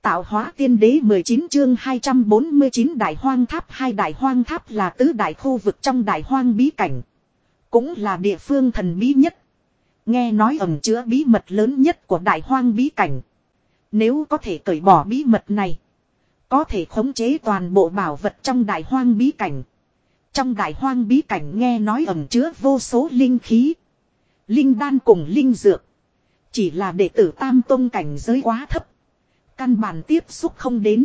Tạo hóa tiên đế 19 chương 249 Đại Hoang Tháp. Hai Đại Hoang Tháp là tứ đại khu vực trong Đại Hoang bí cảnh. Cũng là địa phương thần bí nhất. Nghe nói ẩn chứa bí mật lớn nhất của Đại Hoang bí cảnh. Nếu có thể cởi bỏ bí mật này, có thể khống chế toàn bộ bảo vật trong Đại Hoang bí cảnh. Trong Đại Hoang bí cảnh nghe nói ẩn chứa vô số linh khí, linh đan cùng linh dược. Chỉ là đệ tử Tam Tông cảnh giới quá thấp, căn bản tiếp xúc không đến.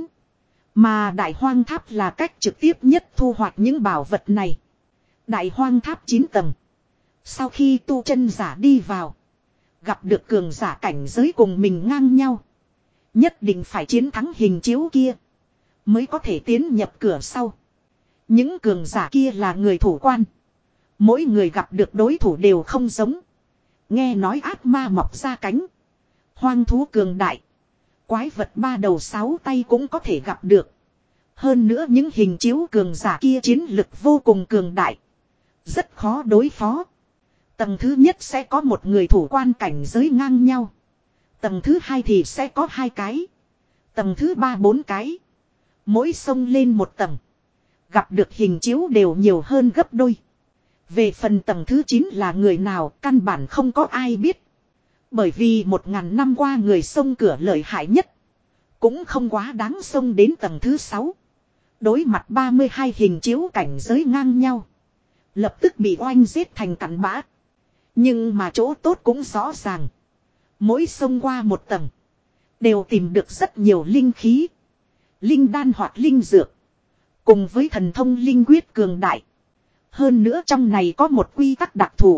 Mà Đại Hoang Tháp là cách trực tiếp nhất thu hoạch những bảo vật này. Đại Hoang Tháp 9 tầng. Sau khi tu chân giả đi vào, gặp được cường giả cảnh giới cùng mình ngang nhau, nhất định phải chiến thắng hình chiếu kia, mới có thể tiến nhập cửa sau. Những cường giả kia là người thủ quan. Mỗi người gặp được đối thủ đều không giống. Nghe nói ác ma mọc ra cánh, hoang thú cường đại, quái vật ba đầu sáu tay cũng có thể gặp được. Hơn nữa những hình chiếu cường giả kia chiến lực vô cùng cường đại, rất khó đối phó. Tầng thứ nhất sẽ có một người thủ quan cảnh giới ngang nhau. Tầng thứ hai thì sẽ có 2 cái. Tầng thứ 3 4 cái. Mỗi sông lên một tầng, gặp được hình chiếu đều nhiều hơn gấp đôi. Về phần tầng thứ 9 là người nào, căn bản không có ai biết. Bởi vì 1000 năm qua người sông cửa lợi hại nhất, cũng không quá đáng sông đến tầng thứ 6. Đối mặt 32 hình chiếu cảnh giới ngang nhau, lập tức bị oanh giết thành cặn bã. Nhưng mà chỗ tốt cũng rõ ràng. Mỗi sông qua một tầng, đều tìm được rất nhiều linh khí, linh đan hoặc linh dược, cùng với thần thông linh quyết cường đại. Hơn nữa trong này có một quy tắc đặc thù.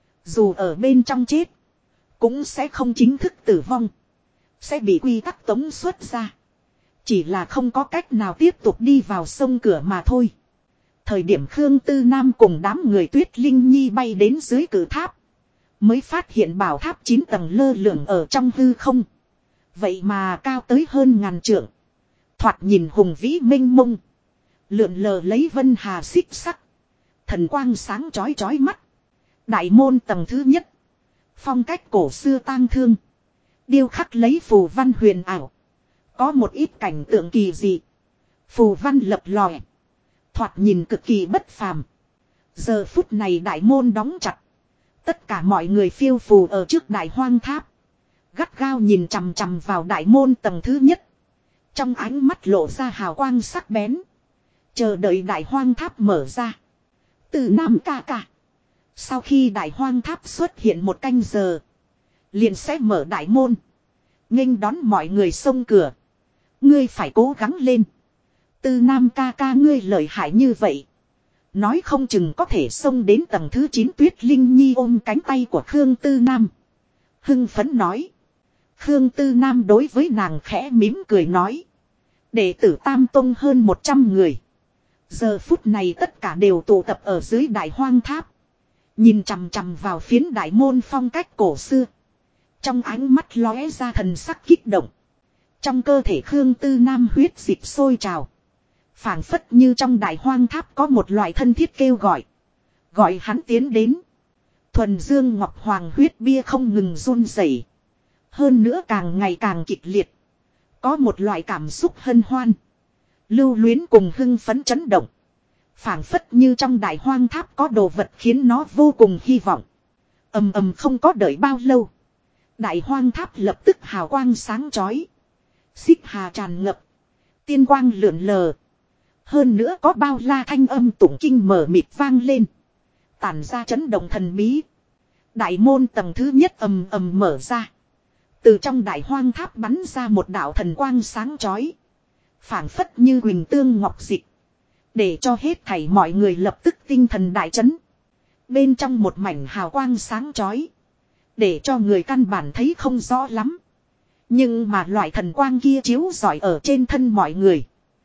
Dù ở bên trong chết, cũng sẽ không chính thức tử vong, sẽ bị quy tắc tống xuất ra. Chỉ là không có cách nào tiếp tục đi vào sông cửa mà thôi. Thời điểm Khương Tư Nam cùng đám người Tuyết Linh Nhi bay đến dưới cử tháp, mới phát hiện bảo tháp 9 tầng lơ lửng ở trong hư không. Vậy mà cao tới hơn 1000 trượng. Thoạt nhìn hùng vĩ mênh mông, lượn lờ lấy vân hà xích sắc, thần quang sáng chói chói mắt. Đại môn tầng thứ nhất, phong cách cổ xưa tang thương, điêu khắc lấy phù văn huyền ảo. Có một ít cảnh tượng kỳ dị, phù văn lập lòe, thoạt nhìn cực kỳ bất phàm. Giờ phút này đại môn đóng chặt. Tất cả mọi người phiêu phù ở trước Đại Hoang Tháp, gắt gao nhìn chằm chằm vào đại môn tầng thứ nhất. Trong ánh mắt lộ ra hào quang sắc bén, chờ đợi Đại Hoang Tháp mở ra. Từ Nam ca ca, sau khi Đại Hoang Tháp xuất hiện 1 canh giờ, liền sẽ mở đại môn, nghênh đón mọi người xông cửa. Ngươi phải cố gắng lên. Từ Nam ca ca, ngươi lợi hại như vậy, nói không chừng có thể xông đến tầng thứ 9. Tuyết Linh Nhi ôm cánh tay của Khương Tư Nam, hưng phấn nói. Khương Tư Nam đối với nàng khẽ mỉm cười nói. Đệ tử Tam Tông hơn 100 người, giờ phút này tất cả đều tụ tập ở dưới Đại Hoang Tháp, nhìn chằm chằm vào phiến đại môn phong cách cổ xưa. Trong ánh mắt lóe ra thần sắc kích động. Trong cơ thể Khương Tư Nam huyết dịch sôi trào, phảng phất như trong Đại Hoang Tháp có một loại thân thiết kêu gọi, gọi hắn tiến đến. Thuần Dương Ngọc Hoàng huyết bia không ngừng run rẩy, hơn nữa càng ngày càng kịch liệt. Có một loại cảm xúc hân hoan, lưu luyến cùng hưng phấn chấn động. Phảng phất như trong Đại Hoang Tháp có đồ vật khiến nó vô cùng hy vọng. Ầm ầm, không có đợi bao lâu, Đại Hoang Tháp lập tức hào quang sáng chói, xích hà tràn ngập, tiên quang lượn lờ. Hơn nữa có bao la thanh âm tụng kinh mờ mịt vang lên, tản ra chấn động thần bí. Đại môn tầng thứ nhất ầm ầm mở ra. Từ trong Đại Hoang Tháp bắn ra một đạo thần quang sáng chói, phảng phất như huỳnh tương ngọc dịch, để cho hết thảy mọi người lập tức tinh thần đại chấn. Bên trong một mảnh hào quang sáng chói, để cho người căn bản thấy không rõ lắm. Nhưng mà loại thần quang kia chiếu rọi ở trên thân mọi người,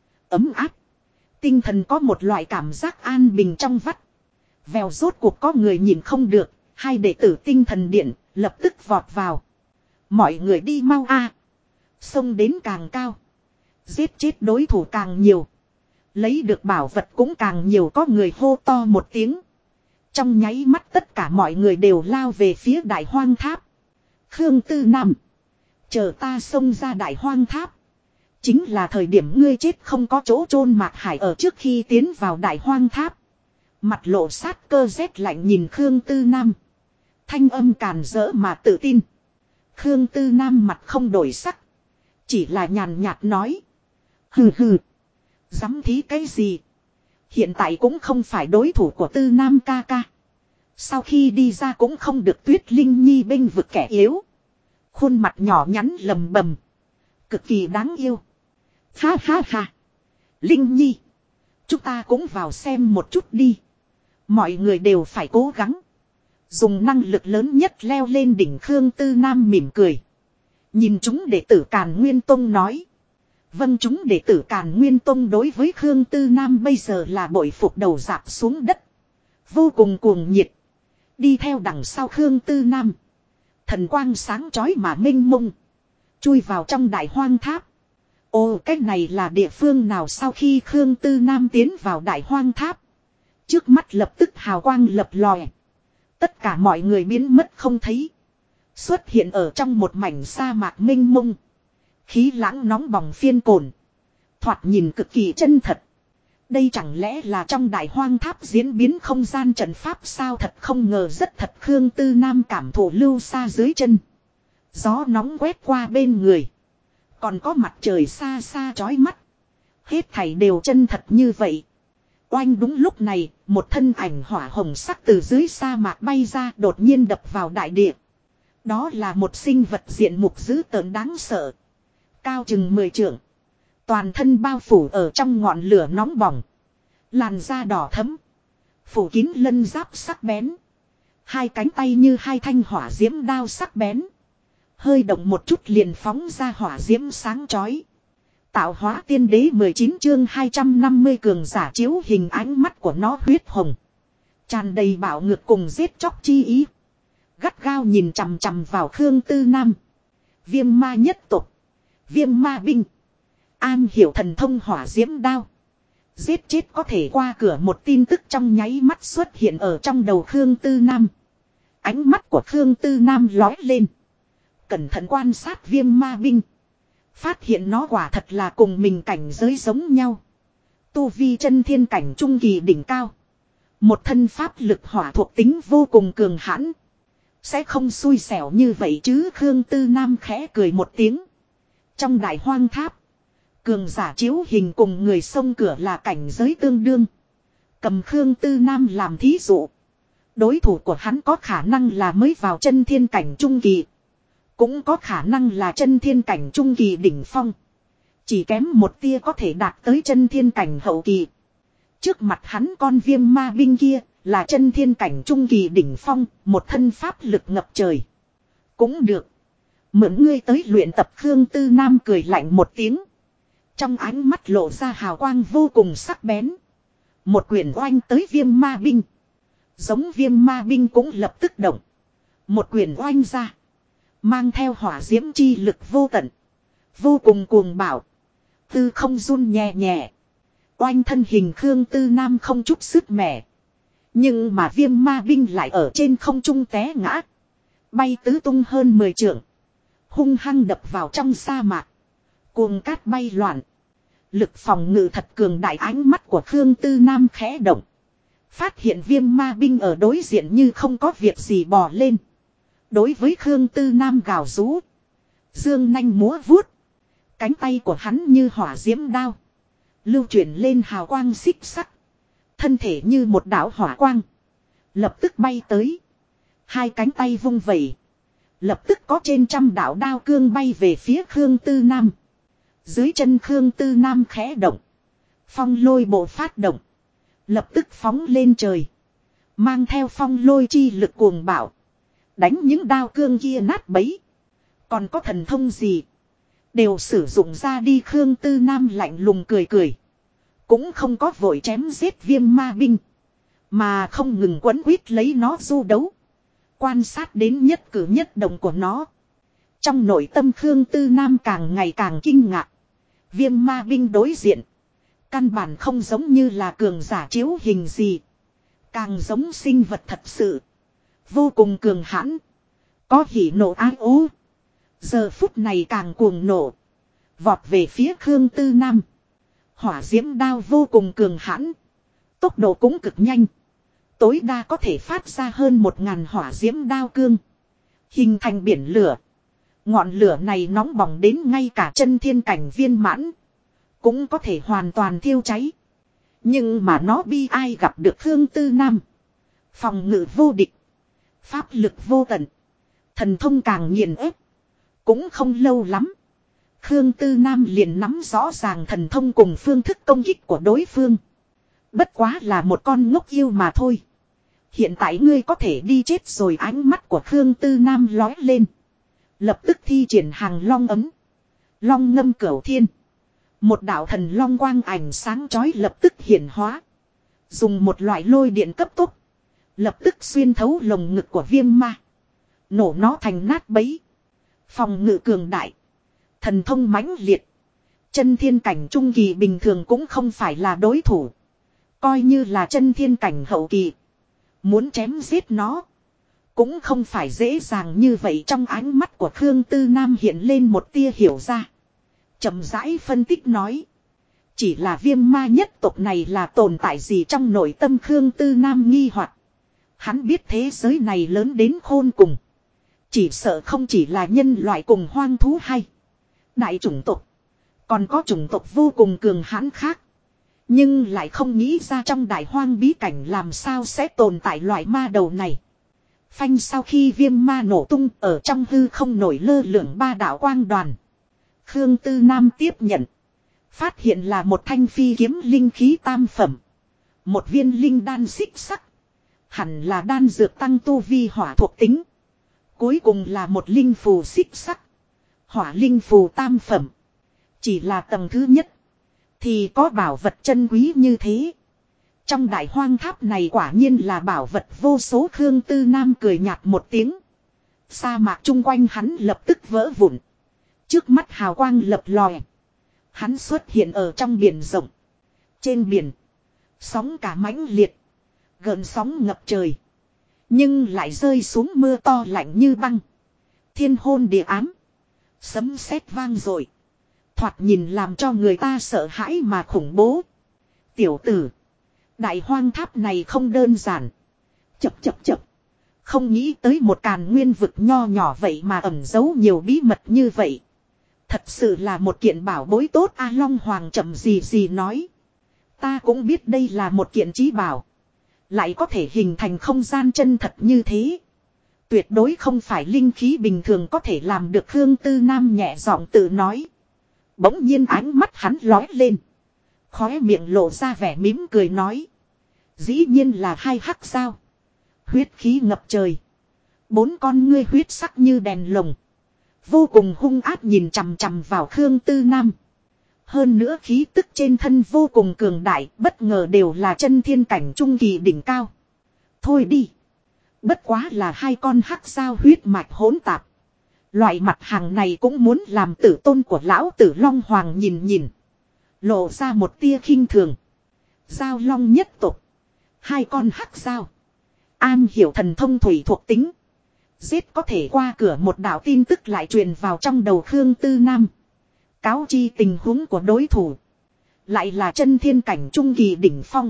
ấm áp, tinh thần có một loại cảm giác an bình trong vắt. Vèo, rốt cuộc có người nhìn không được, 2 đệ tử Tinh Thần Điện lập tức vọt vào. Mọi người đi mau a, xông đến càng cao, giết chết đối thủ càng nhiều, lấy được bảo vật cũng càng nhiều. Có người hô to một tiếng, trong nháy mắt tất cả mọi người đều lao về phía Đại Hoang Tháp. Khương Tư Nam, chờ ta xông ra Đại Hoang Tháp, Chính là thời điểm ngươi chết không có chỗ chôn Mạc Hải ở trước khi tiến vào đại hoang tháp. Mặt lộ sát cơ rét lạnh nhìn Khương Tư Nam. Thanh âm càn rỡ mà tự tin. Khương Tư Nam mặt không đổi sắc. Chỉ là nhàn nhạt nói. Hừ hừ. Dám thí cái gì? Hiện tại cũng không phải đối thủ của Tư Nam ca ca. Sau khi đi ra cũng không được Tuyết Linh Nhi bênh vực kẻ yếu. Khuôn mặt nhỏ nhắn lầm bầm. Cực kỳ đáng yêu. Ha ha ha. Linh Nhi. Chúng ta cũng vào xem một chút đi. Mọi người đều phải cố gắng. Dùng năng lực lớn nhất leo lên đỉnh. Khương Tư Nam mỉm cười. Nhìn chúng đệ tử Càn Nguyên Tông nói. Vâng, chúng đệ tử Càn Nguyên Tông đối với Khương Tư Nam bây giờ là bội phục đầu rạp xuống đất. Vô cùng cuồng nhiệt. Đi theo đằng sau Khương Tư Nam. Thần quang sáng chói mà mênh mông. Chui vào trong đại hoang tháp. Ồ, cái này là địa phương nào? Sau khi Khương Tư Nam tiến vào đại hoang tháp. Trước mắt lập tức hào quang lập lòe. Tất cả mọi người biến mất không thấy. Xuất hiện ở trong một mảnh sa mạc mênh mông. Khí lãng nóng bỏng phiên cồn. Thoạt nhìn cực kỳ chân thật. Đây chẳng lẽ là trong đại hoang tháp diễn biến không gian trận pháp sao? Thật không ngờ, rất thật. Khương Tư Nam cảm thụ lưu xa dưới chân. Gió nóng quét qua bên người. Còn có mặt trời xa xa chói mắt. Hết thảy đều chân thật như vậy. Oanh, đúng lúc này, một thân ảnh hỏa hồng sắc từ dưới sa mạc bay ra, đột nhiên đập vào đại địa. Đó là một sinh vật diện mục dữ tợn đáng sợ. Cao chừng 10 trượng. Toàn thân bao phủ ở trong ngọn lửa nóng bỏng. Làn da đỏ thẫm. Phủ kín lân giáp sắc bén. Hai cánh tay như hai thanh hỏa diễm đao sắc bén. Hơi động một chút liền phóng ra hỏa diễm sáng chói. Tạo hóa tiên đế 19 chương 250 cường giả chiếu hình. Ánh mắt của nó huyết hồng. Tràn đầy bạo ngược cùng giết chóc chi ý. Gắt gao nhìn chằm chằm vào Khương Tư Nam. Viêm ma nhất tộc. Viêm ma binh. An hiểu thần thông hỏa diễm đao. Giết chết có thể qua cửa. Một tin tức trong nháy mắt xuất hiện ở trong đầu Khương Tư Nam. Ánh mắt của Khương Tư Nam lói lên. Cẩn thận quan sát viêm ma binh. Phát hiện nó quả thật là cùng mình cảnh giới giống nhau. Tu vi chân thiên cảnh trung kỳ đỉnh cao. Một thân pháp lực hỏa thuộc tính vô cùng cường hãn. Sẽ không xui xẻo như vậy chứ? Khương Tư Nam khẽ cười một tiếng. Trong đại hoang tháp. Cường giả chiếu hình cùng người xông cửa là cảnh giới tương đương. Cầm Khương Tư Nam làm thí dụ. Đối thủ của hắn có khả năng là mới vào chân thiên cảnh trung kỳ. Cũng có khả năng là chân thiên cảnh trung kỳ đỉnh phong. Chỉ kém một tia có thể đạt tới chân thiên cảnh hậu kỳ. Trước mặt hắn con viêm ma binh kia là chân thiên cảnh trung kỳ đỉnh phong. Một thân pháp lực ngập trời. Cũng được. Mượn ngươi tới luyện tập. Khương Tư Nam cười lạnh một tiếng. Trong ánh mắt lộ ra hào quang vô cùng sắc bén. Một quyền oanh tới viêm ma binh. Giống viêm ma binh cũng lập tức động. Một quyền oanh ra. Mang theo hỏa diễm chi lực vô tận. Vô cùng cuồng bạo. Tư không run nhẹ nhẹ. Oanh thân hình Khương Tư Nam không chút sức mẻ. Nhưng mà viêm ma binh lại ở trên không trung té ngã. Bay tứ tung hơn 10 trượng. Hung hăng đập vào trong sa mạc. Cuồng cát bay loạn. Lực phòng ngự thật cường đại. Ánh mắt của Khương Tư Nam khẽ động. Phát hiện viêm ma binh ở đối diện như không có việc gì bò lên. Đối với Khương Tư Nam gào rú. Dương nanh múa vuốt. Cánh tay của hắn như hỏa diễm đao. Lưu chuyển lên hào quang xích sắc. Thân thể như một đạo hỏa quang. Lập tức bay tới. Hai cánh tay vung vẩy. Lập tức có trên trăm đạo đao cương bay về phía Khương Tư Nam. Dưới chân Khương Tư Nam khẽ động. Phong lôi bộ phát động. Lập tức phóng lên trời. Mang theo phong lôi chi lực cuồng bạo. Đánh những đao cương kia nát bấy. Còn có thần thông gì? Đều sử dụng ra đi. Khương Tư Nam lạnh lùng cười cười. Cũng không có vội chém giết viêm ma binh. Mà không ngừng quấn quýt lấy nó du đấu. Quan sát đến nhất cử nhất động của nó. Trong nội tâm Khương Tư Nam càng ngày càng kinh ngạc. Viêm ma binh đối diện. Căn bản không giống như là cường giả chiếu hình gì. Càng giống sinh vật thật sự. Vô cùng cường hãn. Có hỉ nộ ái ố. Giờ phút này càng cuồng nộ. Vọt về phía Khương Tư Nam. Hỏa diễm đao vô cùng cường hãn. Tốc độ cũng cực nhanh. Tối đa có thể phát ra hơn 1000 hỏa diễm đao cương. Hình thành biển lửa. Ngọn lửa này nóng bỏng đến ngay cả chân thiên cảnh viên mãn. Cũng có thể hoàn toàn thiêu cháy. Nhưng mà nó bi ai gặp được Khương Tư Nam. Phòng ngự vô địch. Pháp lực vô tận. Thần thông càng nghiền ép. Cũng không lâu lắm. Khương Tư Nam liền nắm rõ ràng thần thông cùng phương thức công kích của đối phương. Bất quá là một con ngốc yêu mà thôi. Hiện tại ngươi có thể đi chết rồi. Ánh mắt của Khương Tư Nam lói lên. Lập tức thi triển hàng long ấm. Long ngâm cửu thiên. Một đạo thần long quang ảnh sáng chói lập tức hiển hóa. Dùng một loại lôi điện cấp tốc. Lập tức xuyên thấu lồng ngực của viêm ma. Nổ nó thành nát bấy. Phòng ngự cường đại. Thần thông mãnh liệt. Chân thiên cảnh trung kỳ bình thường cũng không phải là đối thủ. Coi như là chân thiên cảnh hậu kỳ. Muốn chém giết nó. Cũng không phải dễ dàng như vậy. Trong ánh mắt của Khương Tư Nam hiện lên một tia hiểu ra. Chậm rãi phân tích nói. Chỉ là viêm ma nhất tộc này là tồn tại gì trong nội tâm Khương Tư Nam nghi hoặc. Hắn biết thế giới này lớn đến khôn cùng. Chỉ sợ không chỉ là nhân loại cùng hoang thú hay. Đại chủng tộc. Còn có chủng tộc vô cùng cường hãn khác. Nhưng lại không nghĩ ra trong đại hoang bí cảnh làm sao sẽ tồn tại loại ma đầu này. Phanh sau khi viêm ma nổ tung ở trong hư không nổi lơ lửng 3 đạo quang đoàn. Khương Tư Nam tiếp nhận. Phát hiện là một thanh phi kiếm linh khí tam phẩm. Một viên linh đan xích sắc. Hẳn là đan dược tăng tu vi hỏa thuộc tính. Cuối cùng là một linh phù xích sắc. Hỏa linh phù tam phẩm. Chỉ là tầng thứ nhất. Thì có bảo vật chân quý như thế. Trong đại hoang tháp này quả nhiên là bảo vật vô số. Khương Tư Nam cười nhạt một tiếng. Sa mạc chung quanh hắn lập tức vỡ vụn. Trước mắt hào quang lập lòe. Hắn xuất hiện ở trong biển rộng. Trên biển. Sóng cả mãnh liệt. Gợn sóng ngập trời. Nhưng lại rơi xuống mưa to lạnh như băng. Thiên hôn địa ám. Sấm sét vang dội. Thoạt nhìn làm cho người ta sợ hãi mà khủng bố. Tiểu tử. Đại hoang tháp này không đơn giản. Chập. Không nghĩ tới một càn nguyên vực nho nhỏ vậy mà ẩn giấu nhiều bí mật như vậy. Thật sự là một kiện bảo bối tốt. A Long Hoàng chậm gì nói. Ta cũng biết đây là một kiện trí bảo. Lại có thể hình thành không gian chân thật như thế. Tuyệt đối không phải linh khí bình thường có thể làm được. Khương Tư Nam nhẹ giọng tự nói. Bỗng nhiên ánh mắt hắn lói lên. Khóe miệng lộ ra vẻ mỉm cười nói. Dĩ nhiên là 2 hắc sao. Huyết khí ngập trời. 4 con ngươi huyết sắc như đèn lồng. Vô cùng hung ác nhìn chằm chằm vào Khương Tư Nam. Hơn nữa khí tức trên thân vô cùng cường đại. Bất ngờ đều là chân thiên cảnh trung kỳ đỉnh cao. Thôi đi. Bất quá là 2 con hắc sao huyết mạch hỗn tạp. Loại mặt hàng này cũng muốn làm tử tôn của lão tử Long Hoàng nhìn. Lộ ra một tia khinh thường. Giao long nhất tộc. 2 con hắc sao. An hiểu thần thông thủy thuộc tính. Giết có thể qua cửa. Một đạo tin tức lại truyền vào trong đầu Khương Tư Nam. Cáo chi tình huống của đối thủ. Lại là chân thiên cảnh trung kỳ đỉnh phong.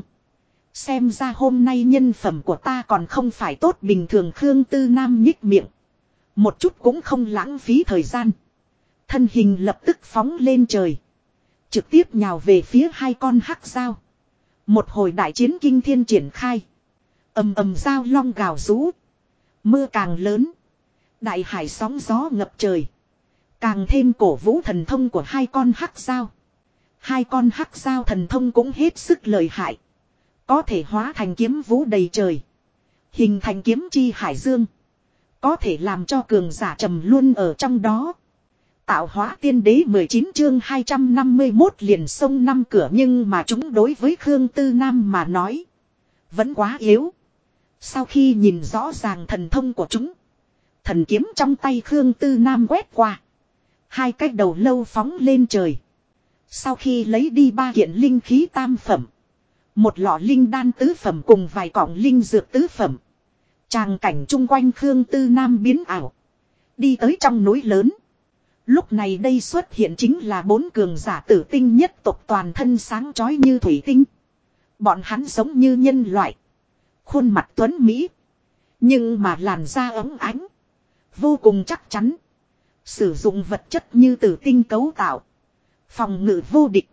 Xem ra hôm nay nhân phẩm của ta còn không phải tốt bình thường. Khương Tư Nam nhích miệng. Một chút cũng không lãng phí thời gian. Thân hình lập tức phóng lên trời. Trực tiếp nhào về phía 2 con hắc dao. Một hồi đại chiến kinh thiên triển khai. Ầm dao long gào rú. Mưa càng lớn. Đại hải sóng gió ngập trời. Càng thêm cổ vũ thần thông của 2 con hắc dao. 2 con hắc dao thần thông cũng hết sức lợi hại. Có thể hóa thành kiếm vũ đầy trời. Hình thành kiếm chi hải dương. Có thể làm cho cường giả trầm luôn ở trong đó. Tạo hóa tiên đế 19 chương 251 liền sông 5 cửa. Nhưng mà chúng đối với Khương Tư Nam mà nói. Vẫn quá yếu. Sau khi nhìn rõ ràng thần thông của chúng. Thần kiếm trong tay Khương Tư Nam quét qua. 2 cái đầu lâu phóng lên trời. Sau khi lấy đi 3 kiện linh khí tam phẩm. Một lọ linh đan tứ phẩm cùng vài cọng linh dược tứ phẩm. Tràng cảnh chung quanh Khương Tư Nam biến ảo. Đi tới trong núi lớn. Lúc này đây xuất hiện chính là 4 cường giả tử tinh nhất tộc toàn thân sáng chói như thủy tinh. Bọn hắn giống như nhân loại. Khuôn mặt tuấn Mỹ. Nhưng mà làn da óng ánh. Vô cùng chắc chắn. Sử dụng vật chất như tử tinh cấu tạo. Phòng ngự vô địch.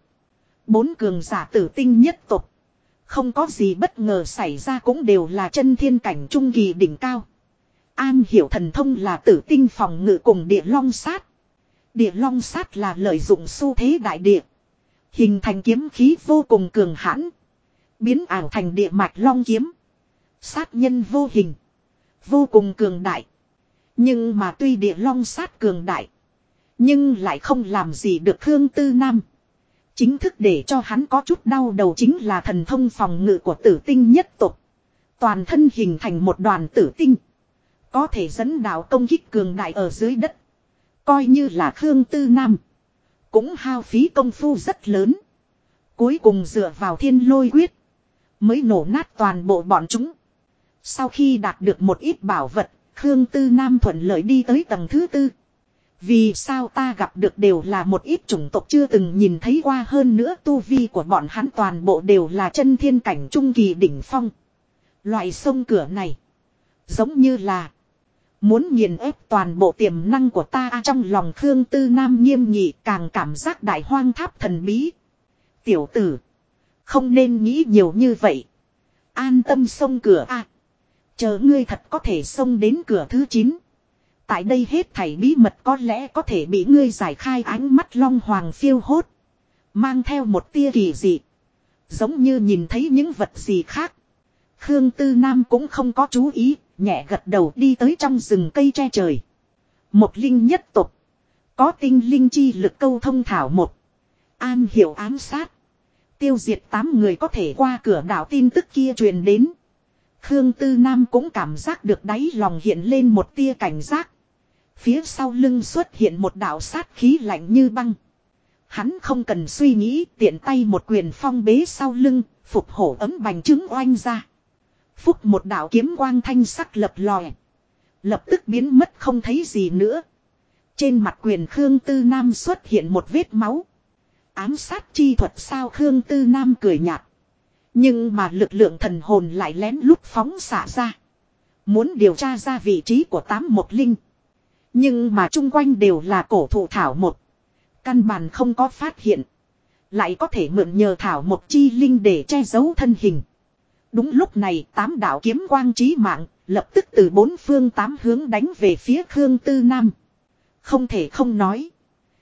4 cường giả tử tinh nhất tộc. Không có gì bất ngờ xảy ra cũng đều là chân thiên cảnh trung kỳ đỉnh cao. An hiểu thần thông là tử tinh phòng ngự cùng địa long sát. Địa long sát là lợi dụng xu thế đại địa. Hình thành kiếm khí vô cùng cường hãn. Biến ảo thành địa mạch long kiếm. Sát nhân vô hình. Vô cùng cường đại. Nhưng mà tuy địa long sát cường đại. Nhưng lại không làm gì được Khương Tư Nam. Chính thức để cho hắn có chút đau đầu chính là thần thông phòng ngự của tử tinh nhất tộc. Toàn thân hình thành một đoàn tử tinh. Có thể dẫn đạo công kích cường đại ở dưới đất. Coi như là Khương Tư Nam. Cũng hao phí công phu rất lớn. Cuối cùng dựa vào thiên lôi quyết. Mới nổ nát toàn bộ bọn chúng. Sau khi đạt được một ít bảo vật. Khương Tư Nam thuận lợi đi tới tầng thứ 4. Vì sao ta gặp được đều là một ít chủng tộc chưa từng nhìn thấy qua, hơn nữa tu vi của bọn hắn toàn bộ đều là chân thiên cảnh trung kỳ đỉnh phong. Loại sông cửa này. Giống như là. Muốn nghiền ép toàn bộ tiềm năng của ta trong lòng Khương Tư Nam nghiêm nghị càng cảm giác đại hoang tháp thần bí. Tiểu tử. Không nên nghĩ nhiều như vậy. An tâm xông cửa a. Chờ ngươi thật có thể xông đến cửa thứ 9. Tại đây hết thảy bí mật có lẽ có thể bị ngươi giải khai. Ánh mắt Long Hoàng phiêu hốt. Mang theo một tia kỳ dị. Giống như nhìn thấy những vật gì khác. Khương Tư Nam cũng không có chú ý. Nhẹ gật đầu đi tới trong rừng cây che trời. Một linh nhất tộc. Có tinh linh chi lực câu thông thảo một. An hiểu ám sát. Tiêu diệt 8 người có thể qua cửa đảo tin tức kia truyền đến. Khương Tư Nam cũng cảm giác được đáy lòng hiện lên một tia cảnh giác. Phía sau lưng xuất hiện một đạo sát khí lạnh như băng. Hắn không cần suy nghĩ, tiện tay một quyền phong bế sau lưng, phục hổ ấm bành trướng oanh ra. Phúc một đạo kiếm quang thanh sắc lập lòe. Lập tức biến mất không thấy gì nữa. Trên mặt quyền Khương Tư Nam xuất hiện một vết máu. Ám sát chi thuật sao? Khương Tư Nam cười nhạt. Nhưng mà lực lượng thần hồn lại lén lút phóng xả ra. Muốn điều tra ra vị trí của 810. Nhưng mà chung quanh đều là cổ thụ thảo một. Căn bản không có phát hiện. Lại có thể mượn nhờ thảo một chi linh để che giấu thân hình. Đúng lúc này 8 đạo kiếm quang chí mạng lập tức từ 4 phương 8 hướng đánh về phía Khương Tư Nam. Không thể không nói.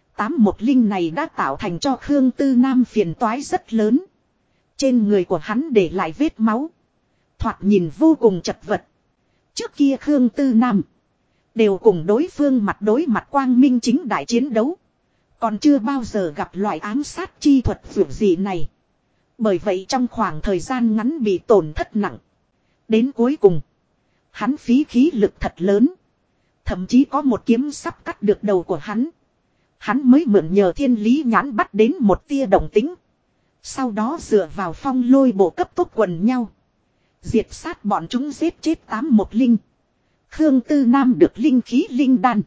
810 này đã tạo thành cho Khương Tư Nam phiền toái rất lớn. Trên người của hắn để lại vết máu. Thoạt nhìn vô cùng chật vật. Trước kia Khương Tư Nam đều cùng đối phương mặt đối mặt quang minh chính đại chiến đấu. Còn chưa bao giờ gặp loại ám sát chi thuật vượt gì này. Bởi vậy trong khoảng thời gian ngắn bị tổn thất nặng. Đến cuối cùng. Hắn phí khí lực thật lớn. Thậm chí có một kiếm sắp cắt được đầu của hắn. Hắn mới mượn nhờ thiên lý nhãn bắt đến một tia động tính. Sau đó dựa vào phong lôi bộ cấp tốc quần nhau. Diệt sát bọn chúng giết chết 810. Khương Tư Nam được linh khí linh đan.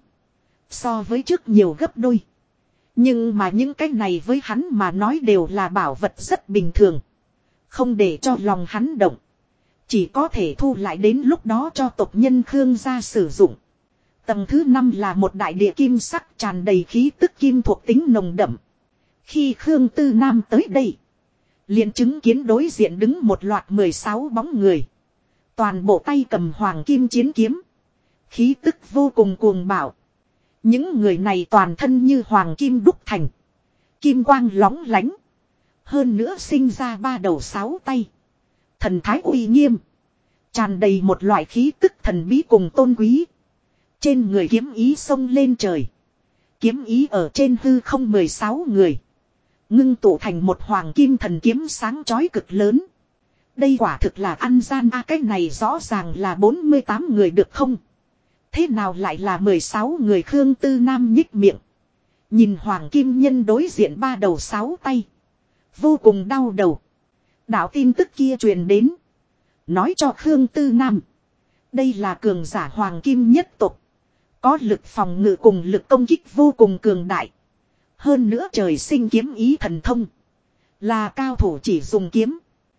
So với trước nhiều gấp đôi. Nhưng mà những cái này với hắn mà nói đều là bảo vật rất bình thường. Không để cho lòng hắn động. Chỉ có thể thu lại đến lúc đó cho tộc nhân Khương gia sử dụng. Tầng thứ 5 là một đại địa kim sắc tràn đầy khí tức kim thuộc tính nồng đậm. Khi Khương Tư Nam tới đây. Liền chứng kiến đối diện đứng một loạt 16 bóng người. Toàn bộ tay cầm hoàng kim chiến kiếm. Khí tức vô cùng cuồng bạo. Những người này toàn thân như hoàng kim đúc thành. Kim quang lóng lánh. Hơn nữa sinh ra 3 đầu 6 tay. Thần thái uy nghiêm. Tràn đầy một loại khí tức thần bí cùng tôn quý. Trên người kiếm ý xông lên trời. Kiếm ý ở trên hư không 16 người. Ngưng tụ thành một hoàng kim thần kiếm sáng chói cực lớn. Đây quả thực là ăn gian cái này rõ ràng là 48 người được không? Thế nào lại là 16 người? Khương Tư Nam nhích miệng. Nhìn hoàng kim nhân đối diện 3 đầu 6 tay. Vô cùng đau đầu. Đạo tin tức kia truyền đến. Nói cho Khương Tư Nam. Đây là cường giả hoàng kim nhất tộc. Có lực phòng ngự cùng lực công kích vô cùng cường đại. Hơn nữa trời sinh kiếm ý thần thông. Là cao thủ chỉ dùng kiếm.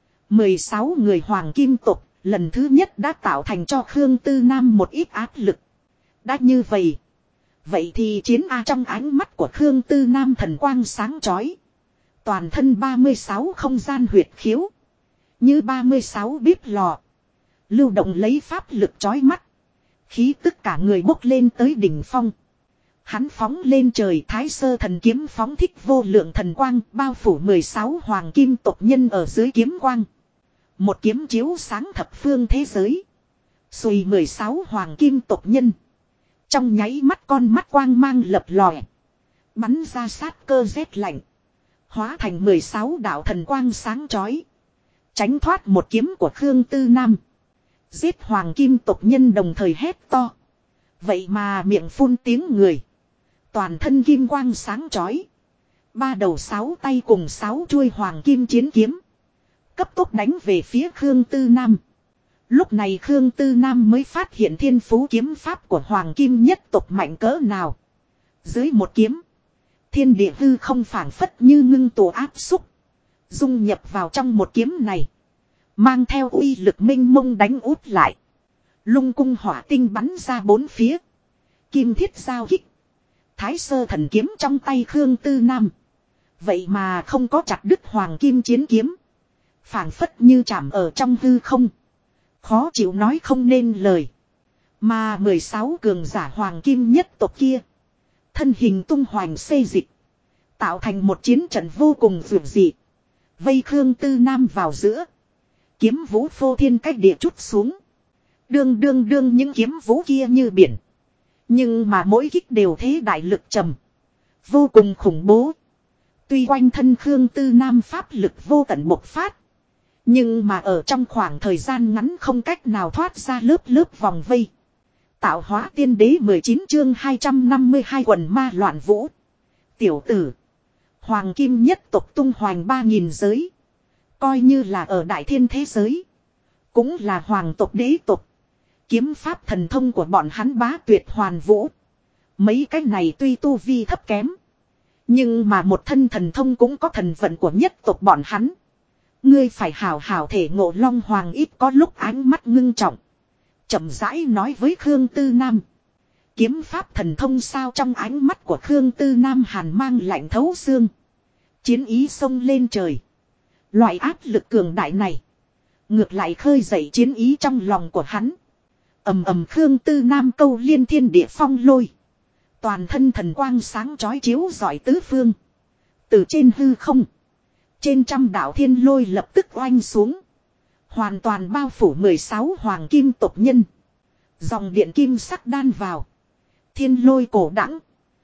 16 người hoàng kim tộc lần thứ nhất đã tạo thành cho Khương Tư Nam một ít áp lực. Đã như vậy. Vậy thì chiến A trong ánh mắt của Khương Tư Nam thần quang sáng chói. Toàn thân 36 không gian huyệt khiếu. Như 36 bếp lò. Lưu động lấy pháp lực chói mắt. Khí tức cả người bốc lên tới đỉnh phong. Hắn phóng lên trời Thái Sơ thần kiếm phóng thích vô lượng thần quang bao phủ 16 hoàng kim tộc nhân ở dưới kiếm quang. Một kiếm chiếu sáng thập phương thế giới. Xùy 16 hoàng kim tộc nhân. Trong nháy mắt con mắt quang mang lập lòe. Bắn ra sát cơ rét lạnh. Hóa thành 16 đạo thần quang sáng chói. Tránh thoát một kiếm của Khương Tư Nam. Giết hoàng kim tộc nhân đồng thời hét to. Vậy mà miệng phun tiếng người. Toàn thân kim quang sáng chói. 3 đầu 6 tay cùng 6 chuôi hoàng kim chiến kiếm. Cấp tốc đánh về phía Khương Tư Nam. Lúc này Khương Tư Nam mới phát hiện thiên phú kiếm pháp của hoàng kim nhất tộc mạnh cỡ nào. Dưới một kiếm. Thiên địa hư không phảng phất như ngưng tụ áp xúc. Dung nhập vào trong một kiếm này. Mang theo uy lực minh mông đánh út lại. Lung cung hỏa tinh bắn ra bốn phía. Kim thiết giao kích. Thái Sơ thần kiếm trong tay Khương Tư Nam. Vậy mà không có chặt đứt hoàng kim chiến kiếm. Phảng phất như chạm ở trong hư không. Khó chịu nói không nên lời. Mà 16 cường giả hoàng kim nhất tộc kia. Thân hình tung hoành xê dịch. Tạo thành một chiến trận vô cùng dường dị. Vây Khương Tư Nam vào giữa. Kiếm vũ phô thiên cách địa chút xuống. Đương những kiếm vũ kia như biển. Nhưng mà mỗi kích đều thế đại lực trầm. Vô cùng khủng bố. Tuy quanh thân Khương Tư Nam pháp lực vô tận bộc phát. Nhưng mà ở trong khoảng thời gian ngắn không cách nào thoát ra lớp vòng vây. Tạo hóa tiên đế 19 chương 252 quần ma loạn vũ. Tiểu tử. Hoàng kim nhất tộc tung hoành 3.000 giới. Coi như là ở đại thiên thế giới. Cũng là hoàng tộc đế tộc. Kiếm pháp thần thông của bọn hắn bá tuyệt hoàn vũ. Mấy cái này tuy tu vi thấp kém. Nhưng mà một thân thần thông cũng có thần vận của nhất tộc bọn hắn. Ngươi phải hào hào thể ngộ Long Hoàng ít có lúc ánh mắt ngưng trọng. Chậm rãi nói với Khương Tư Nam. Kiếm pháp thần thông sao trong ánh mắt của Khương Tư Nam hàn mang lạnh thấu xương. Chiến ý xông lên trời. Loại áp lực cường đại này. Ngược lại khơi dậy chiến ý trong lòng của hắn. Ầm Khương Tư Nam câu liên thiên địa phong lôi. Toàn thân thần quang sáng chói chiếu rọi tứ phương. Từ trên hư không. Trên trăm đạo thiên lôi lập tức oanh xuống. Hoàn toàn bao phủ 16 hoàng kim tộc nhân. Dòng điện kim sắc đan vào. Thiên lôi cổ đẳng.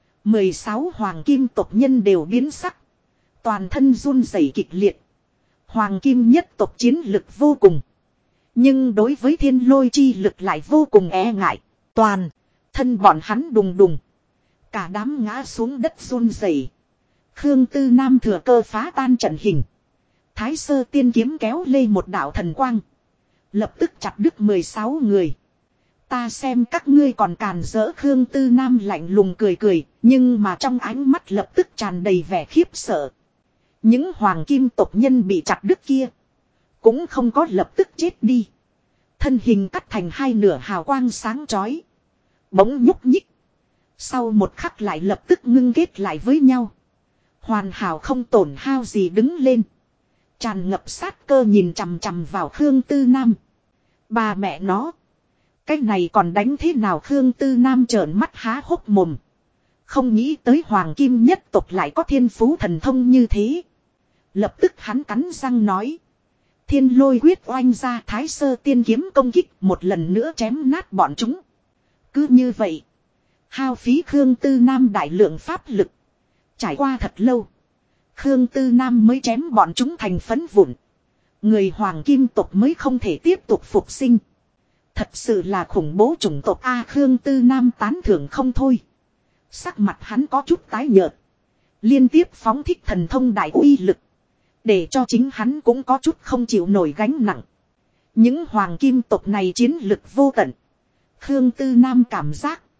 16 hoàng kim tộc nhân đều biến sắc. Toàn thân run rẩy kịch liệt. Hoàng kim nhất tộc chiến lực vô cùng. Nhưng đối với thiên lôi chi lực lại vô cùng e ngại. Toàn thân bọn hắn đùng đùng. Cả đám ngã xuống đất run rẩy. Khương Tư Nam thừa cơ phá tan trận hình. Thái Sơ tiên kiếm kéo lên một đạo thần quang. Lập tức chặt đứt 16 người. Ta xem các ngươi còn càn rỡ. Khương Tư Nam lạnh lùng cười. Nhưng mà trong ánh mắt lập tức tràn đầy vẻ khiếp sợ. Những hoàng kim tộc nhân bị chặt đứt kia. Cũng không có lập tức chết đi. Thân hình cắt thành hai nửa hào quang sáng chói. Bỗng nhúc nhích. Sau một khắc lại lập tức ngưng kết lại với nhau. Hoàn hảo không tổn hao gì đứng lên. Tràn ngập sát cơ nhìn chằm chằm vào Khương Tư Nam. Bà mẹ nó. Cái này còn đánh thế nào? Khương Tư Nam trợn mắt há hốc mồm. Không nghĩ tới hoàng kim nhất tộc lại có thiên phú thần thông như thế. Lập tức hắn cắn răng nói. Thiên lôi quyết oanh ra Thái Sơ tiên kiếm công kích một lần nữa chém nát bọn chúng. Cứ như vậy. Hao phí Khương Tư Nam đại lượng pháp lực. Trải qua thật lâu. Khương Tư Nam mới chém bọn chúng thành phấn vụn. Người hoàng kim tộc mới không thể tiếp tục phục sinh. Thật sự là khủng bố chủng tộc A. Khương Tư Nam tán thưởng không thôi. Sắc mặt hắn có chút tái nhợt. Liên tiếp phóng thích thần thông đại uy lực. Để cho chính hắn cũng có chút không chịu nổi gánh nặng. Những hoàng kim tộc này chiến lực vô tận. Khương Tư Nam cảm giác.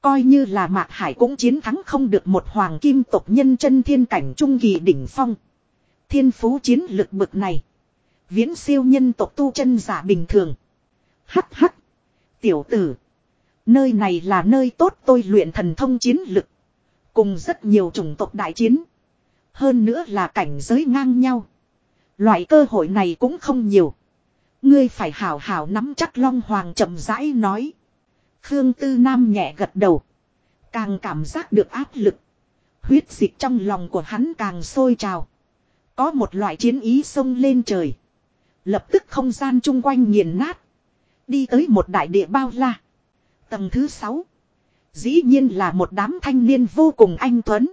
Coi như là Mạc Hải cũng chiến thắng không được một hoàng kim tộc nhân chân thiên cảnh trung kỳ đỉnh phong. Thiên phú chiến lực bực này. Viễn siêu nhân tộc tu chân giả bình thường. Hắc hắc. Tiểu tử. Nơi này là nơi tốt tôi luyện thần thông chiến lực. Cùng rất nhiều chủng tộc đại chiến. Hơn nữa là cảnh giới ngang nhau. Loại cơ hội này cũng không nhiều. Ngươi phải hảo hảo nắm chắc. Long Hoàng chậm rãi nói. Khương Tư Nam nhẹ gật đầu. Càng cảm giác được áp lực. Huyết dịch trong lòng của hắn càng sôi trào. Có một loại chiến ý xông lên trời. Lập tức không gian chung quanh nghiền nát. Đi tới một đại địa bao la. Tầng thứ 6. Dĩ nhiên là một đám thanh niên vô cùng anh tuấn.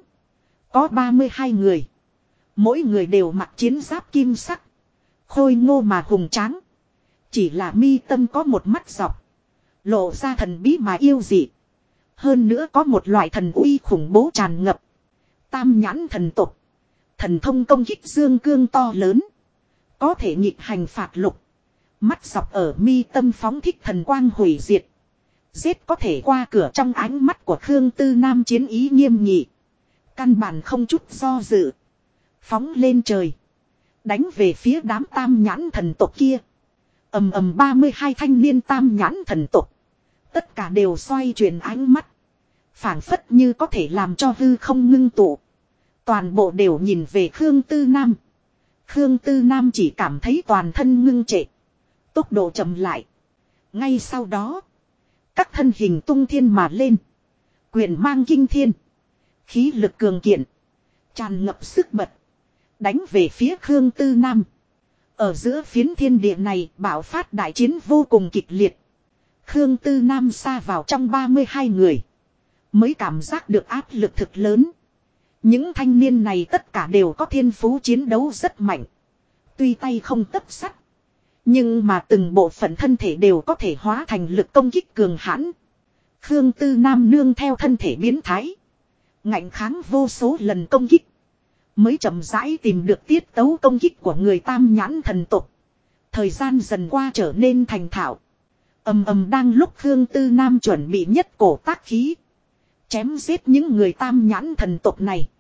Có 32 người. Mỗi người đều mặc chiến giáp kim sắc. Khôi ngô mà hùng tráng. Chỉ là mi tâm có một mắt dọc. Lộ ra thần bí mà yêu dị. Hơn nữa có một loại thần uy khủng bố tràn ngập. Tam nhãn thần tộc. Thần thông công kích dương cương to lớn. Có thể nghịch hành phạt lục. Mắt dọc ở mi tâm phóng thích thần quang hủy diệt. Giết có thể qua cửa. Trong ánh mắt của Khương Tư Nam chiến ý nghiêm nghị. Căn bản không chút do dự. Phóng lên trời. Đánh về phía đám tam nhãn thần tộc kia. Ầm ầm 32 thanh niên tam nhãn thần tộc. Tất cả đều xoay chuyển ánh mắt. Phảng phất như có thể làm cho hư không ngưng tụ. Toàn bộ đều nhìn về Khương Tư Nam. Khương Tư Nam chỉ cảm thấy toàn thân ngưng trệ. Tốc độ chậm lại. Ngay sau đó. Các thân hình tung thiên mà lên. Quyền mang kinh thiên. Khí lực cường kiện. Tràn ngập sức bật. Đánh về phía Khương Tư Nam. Ở giữa phiến thiên địa này bạo phát đại chiến vô cùng kịch liệt. Khương Tư Nam xa vào trong 32 người. Mới cảm giác được áp lực thực lớn. Những thanh niên này tất cả đều có thiên phú chiến đấu rất mạnh. Tuy tay không tấc sắt. Nhưng mà từng bộ phận thân thể đều có thể hóa thành lực công kích cường hãn. Khương Tư Nam nương theo thân thể biến thái. Ngạnh kháng vô số lần công kích. Mới chậm rãi tìm được tiết tấu công kích của người tam nhãn thần tộc. Thời gian dần qua trở nên thành thạo. Ầm ầm đang lúc Khương Tư Nam chuẩn bị nhất cổ tác khí. Chém giết những người tam nhãn thần tộc này.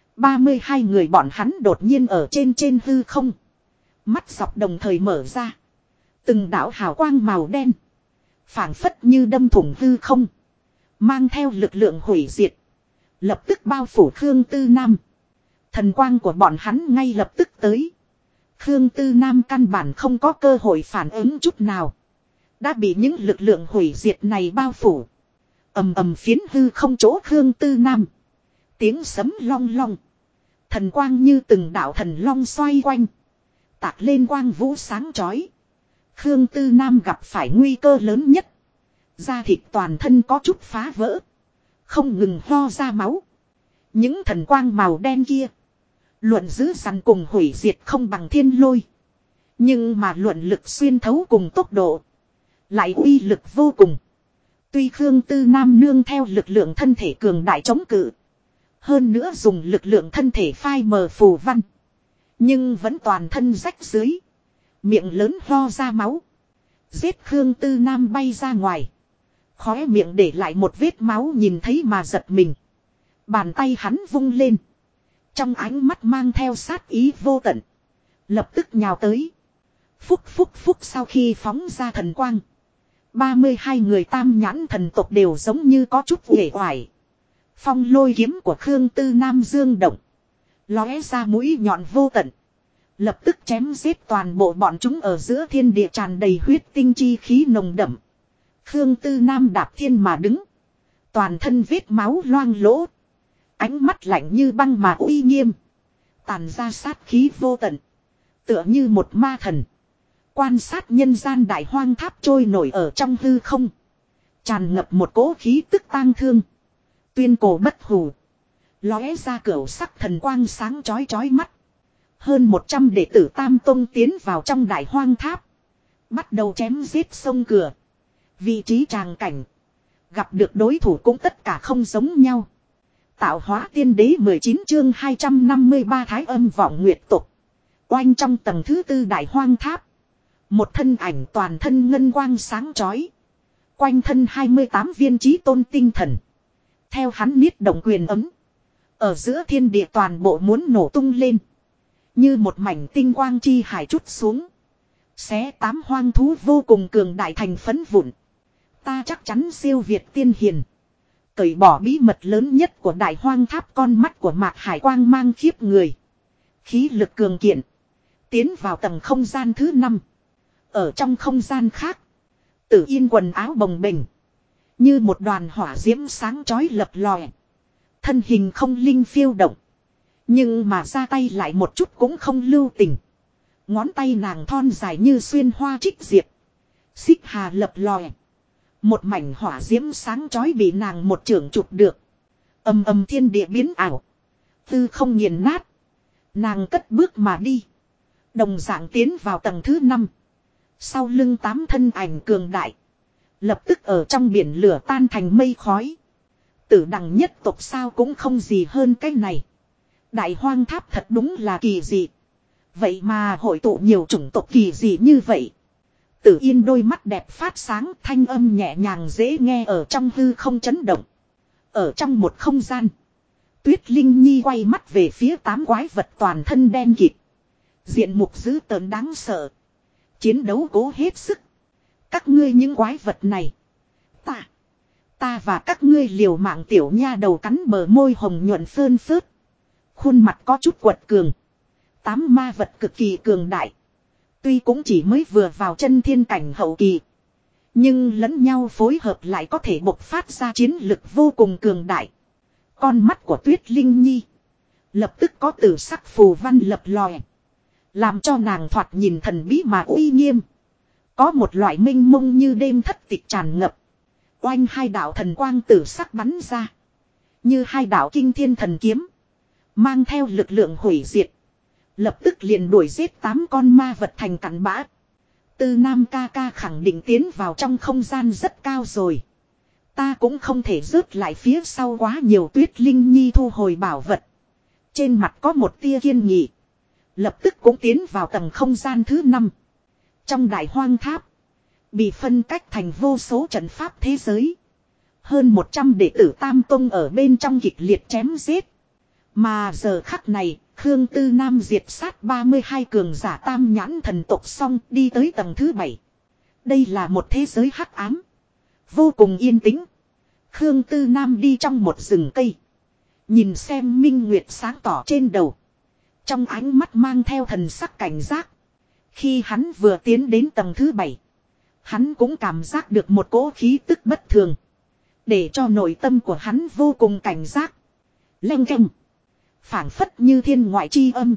32 người bọn hắn đột nhiên ở trên hư không. Mắt dọc đồng thời mở ra. Từng đạo hào quang màu đen. Phảng phất như đâm thủng hư không. Mang theo lực lượng hủy diệt. Lập tức bao phủ Khương Tư Nam. Thần quang của bọn hắn ngay lập tức tới. Khương Tư Nam căn bản không có cơ hội phản ứng chút nào. Đã bị những lực lượng hủy diệt này bao phủ. Ầm ầm phiến hư không chỗ Khương Tư Nam. Tiếng sấm long long. Thần quang như từng đạo thần long xoay quanh. Tạc lên quang vũ sáng chói. Khương Tư Nam gặp phải nguy cơ lớn nhất. Da thịt toàn thân có chút phá vỡ. Không ngừng ho ra máu. Những thần quang màu đen kia. Luận giữ sẵn cùng hủy diệt không bằng thiên lôi. Nhưng mà luận lực xuyên thấu cùng tốc độ. Lại uy lực vô cùng. Tuy Khương Tư Nam nương theo lực lượng thân thể cường đại chống cự. Hơn nữa dùng lực lượng thân thể phai mờ phù văn. Nhưng vẫn toàn thân rách dưới. Miệng lớn ho ra máu. Giết Khương Tư Nam bay ra ngoài. Khóe miệng để lại một vết máu nhìn thấy mà giật mình. Bàn tay hắn vung lên. Trong ánh mắt mang theo sát ý vô tận. Lập tức nhào tới. Phúc phúc phúc sau khi phóng ra thần quang. 32 người tam nhãn thần tộc đều giống như có chút uể oải. Phong lôi kiếm của Khương Tư Nam dương động. Lóe ra mũi nhọn vô tận. Lập tức chém giết toàn bộ bọn chúng ở giữa thiên địa tràn đầy huyết tinh chi khí nồng đậm. Khương Tư Nam đạp thiên mà đứng. Toàn thân vết máu loang lỗ. Ánh mắt lạnh như băng mà uy nghiêm. Tàn ra sát khí vô tận. Tựa như một ma thần. Quan sát nhân gian đại hoang tháp trôi nổi ở trong hư không. Tràn ngập một cỗ khí tức tang thương. Tuyên cổ bất hủ. Lóe ra cửu sắc thần quang sáng chói chói mắt. Hơn 100 đệ tử Tam Tông tiến vào trong đại hoang tháp. Bắt đầu chém giết sông cửa. Vị trí tràng cảnh. Gặp được đối thủ cũng tất cả không giống nhau. Tạo hóa tiên đế 19 chương 253 thái âm vọng nguyệt tục. Oanh trong tầng thứ 4 đại hoang tháp. Một thân ảnh toàn thân ngân quang sáng chói. Quanh thân 28 viên chí tôn tinh thần. Theo hắn niết động quyền ấm. Ở giữa thiên địa toàn bộ muốn nổ tung lên. Như một mảnh tinh quang chi hải chút xuống. Xé tám hoang thú vô cùng cường đại thành phấn vụn. Ta chắc chắn siêu việt tiên hiền. Cởi bỏ bí mật lớn nhất của đại hoang tháp, con mắt của Mạc Hải quang mang khiếp người. Khí lực cường kiện. Tiến vào tầng không gian thứ 5. Ở trong không gian khác. Tử Yên quần áo bồng bềnh. Như một đoàn hỏa diễm sáng chói lập lòe. Thân hình không linh phiêu động. Nhưng mà ra tay lại một chút cũng không lưu tình. Ngón tay nàng thon dài như xuyên hoa trích diệp. Xích hà lập lòe. Một mảnh hỏa diễm sáng chói bị nàng một chưởng chụp được. Ầm ầm thiên địa biến ảo. Tư không nghiền nát. Nàng cất bước mà đi. Đồng dạng tiến vào tầng thứ 5. Sau lưng 8 thân ảnh cường đại. Lập tức ở trong biển lửa tan thành mây khói. Tử đằng nhất tộc sao cũng không gì hơn cái này. Đại hoang tháp thật đúng là kỳ dị. Vậy mà hội tụ nhiều chủng tộc kỳ dị như vậy. Tử Yên đôi mắt đẹp phát sáng, thanh âm nhẹ nhàng dễ nghe ở trong hư không chấn động. Ở trong một không gian. Tuyết Linh Nhi quay mắt về phía 8 quái vật toàn thân đen kịt. Diện mục dữ tợn đáng sợ. Chiến đấu cố hết sức. Các ngươi những quái vật này. Ta và các ngươi liều mạng, tiểu nha đầu cắn bờ môi hồng nhuận phơn phớt. Khuôn mặt có chút quật cường. 8 ma vật cực kỳ cường đại. Tuy cũng chỉ mới vừa vào chân thiên cảnh hậu kỳ. Nhưng lẫn nhau phối hợp lại có thể bộc phát ra chiến lực vô cùng cường đại. Con mắt của Tuyết Linh Nhi. Lập tức có tử sắc phù văn lập lòe. Làm cho nàng thoạt nhìn thần bí mà uy nghiêm. Có một loại minh mông như đêm thất tịch tràn ngập. Oanh hai đạo thần quang tử sắc bắn ra. Như hai đạo kinh thiên thần kiếm. Mang theo lực lượng hủy diệt. Lập tức liền đuổi giết 8 con ma vật thành cặn bã. Tư Nam ca ca khẳng định tiến vào trong không gian rất cao rồi. Ta cũng không thể rớt lại phía sau quá nhiều. Tuyết Linh Nhi thu hồi bảo vật. Trên mặt có một tia kiên nghị. Lập tức cũng tiến vào tầng không gian thứ 5. Trong đại hoang tháp. Bị phân cách thành vô số trận pháp thế giới. Hơn 100 đệ tử Tam Tông ở bên trong kịch liệt chém giết. Mà giờ khắc này, Khương Tư Nam diệt sát 32 cường giả Tam Nhãn thần tộc xong đi tới tầng thứ 7. Đây là một thế giới hắc ám. Vô cùng yên tĩnh. Khương Tư Nam đi trong một rừng cây. Nhìn xem minh nguyệt sáng tỏ trên đầu. Trong ánh mắt mang theo thần sắc cảnh giác. Khi hắn vừa tiến đến tầng thứ 7. Hắn cũng cảm giác được một cỗ khí tức bất thường. Để cho nội tâm của hắn vô cùng cảnh giác. Leng keng. Phảng phất như thiên ngoại chi âm.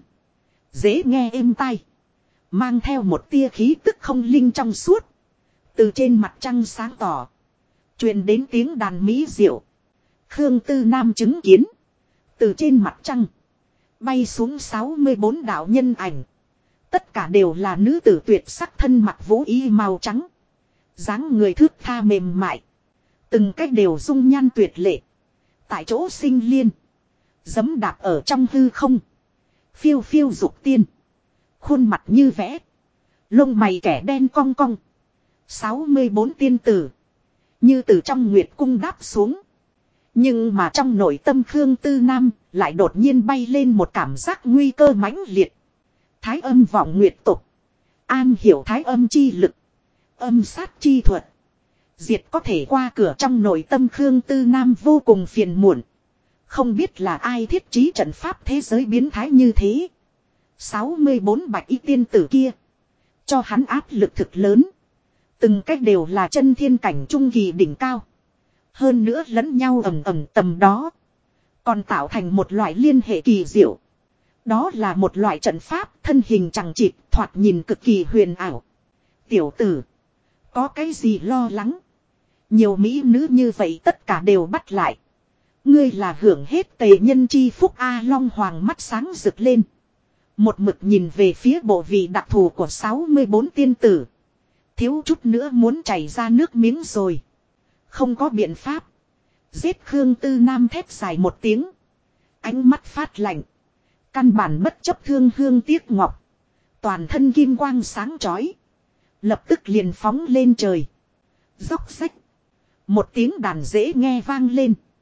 Dễ nghe êm tai. Mang theo một tia khí tức không linh trong suốt. Từ trên mặt trăng sáng tỏ. Truyền đến tiếng đàn mỹ diệu. Khương Tư Nam chứng kiến. Từ trên mặt trăng. Bay xuống 64 đạo nhân ảnh. Tất cả đều là nữ tử tuyệt sắc, thân mặc vũ y màu trắng. Dáng người thướt tha mềm mại. Từng cách đều dung nhan tuyệt lệ. Tại chỗ sinh liên. Giấm đạp ở trong hư không. Phiêu phiêu dục tiên. Khuôn mặt như vẽ. Lông mày kẻ đen cong cong. 64 tiên tử. Như từ trong nguyệt cung đáp xuống. Nhưng mà trong nội tâm Khương Tư Nam lại đột nhiên bay lên một cảm giác nguy cơ mãnh liệt. Thái âm vọng nguyệt tục. An hiểu thái âm chi lực. Âm sát chi thuật. Diệt có thể qua cửa, trong nội tâm Khương Tư Nam vô cùng phiền muộn. Không biết là ai thiết trí trận pháp thế giới biến thái như thế. 64 bạch y tiên tử kia. Cho hắn áp lực thực lớn. Từng cách đều là chân thiên cảnh trung kỳ đỉnh cao. Hơn nữa lẫn nhau ầm ầm tầm đó. Còn tạo thành một loại liên hệ kỳ diệu. Đó là một loại trận pháp thân hình chằng chịt, thoạt nhìn cực kỳ huyền ảo. Tiểu tử. Có cái gì lo lắng. Nhiều mỹ nữ như vậy tất cả đều bắt lại. Ngươi là hưởng hết tề nhân chi phúc. A Long Hoàng mắt sáng rực lên. Một mực nhìn về phía bộ vị đặc thù của 64 tiên tử. Thiếu chút nữa muốn chảy ra nước miếng rồi. Không có biện pháp. Giết Khương Tư Nam thét dài một tiếng. Ánh mắt phát lạnh. Căn bản bất chấp thương hương tiếc ngọc. Toàn thân kim quang sáng chói. Lập tức liền phóng lên trời. Róc rách. Một tiếng đàn dễ nghe vang lên.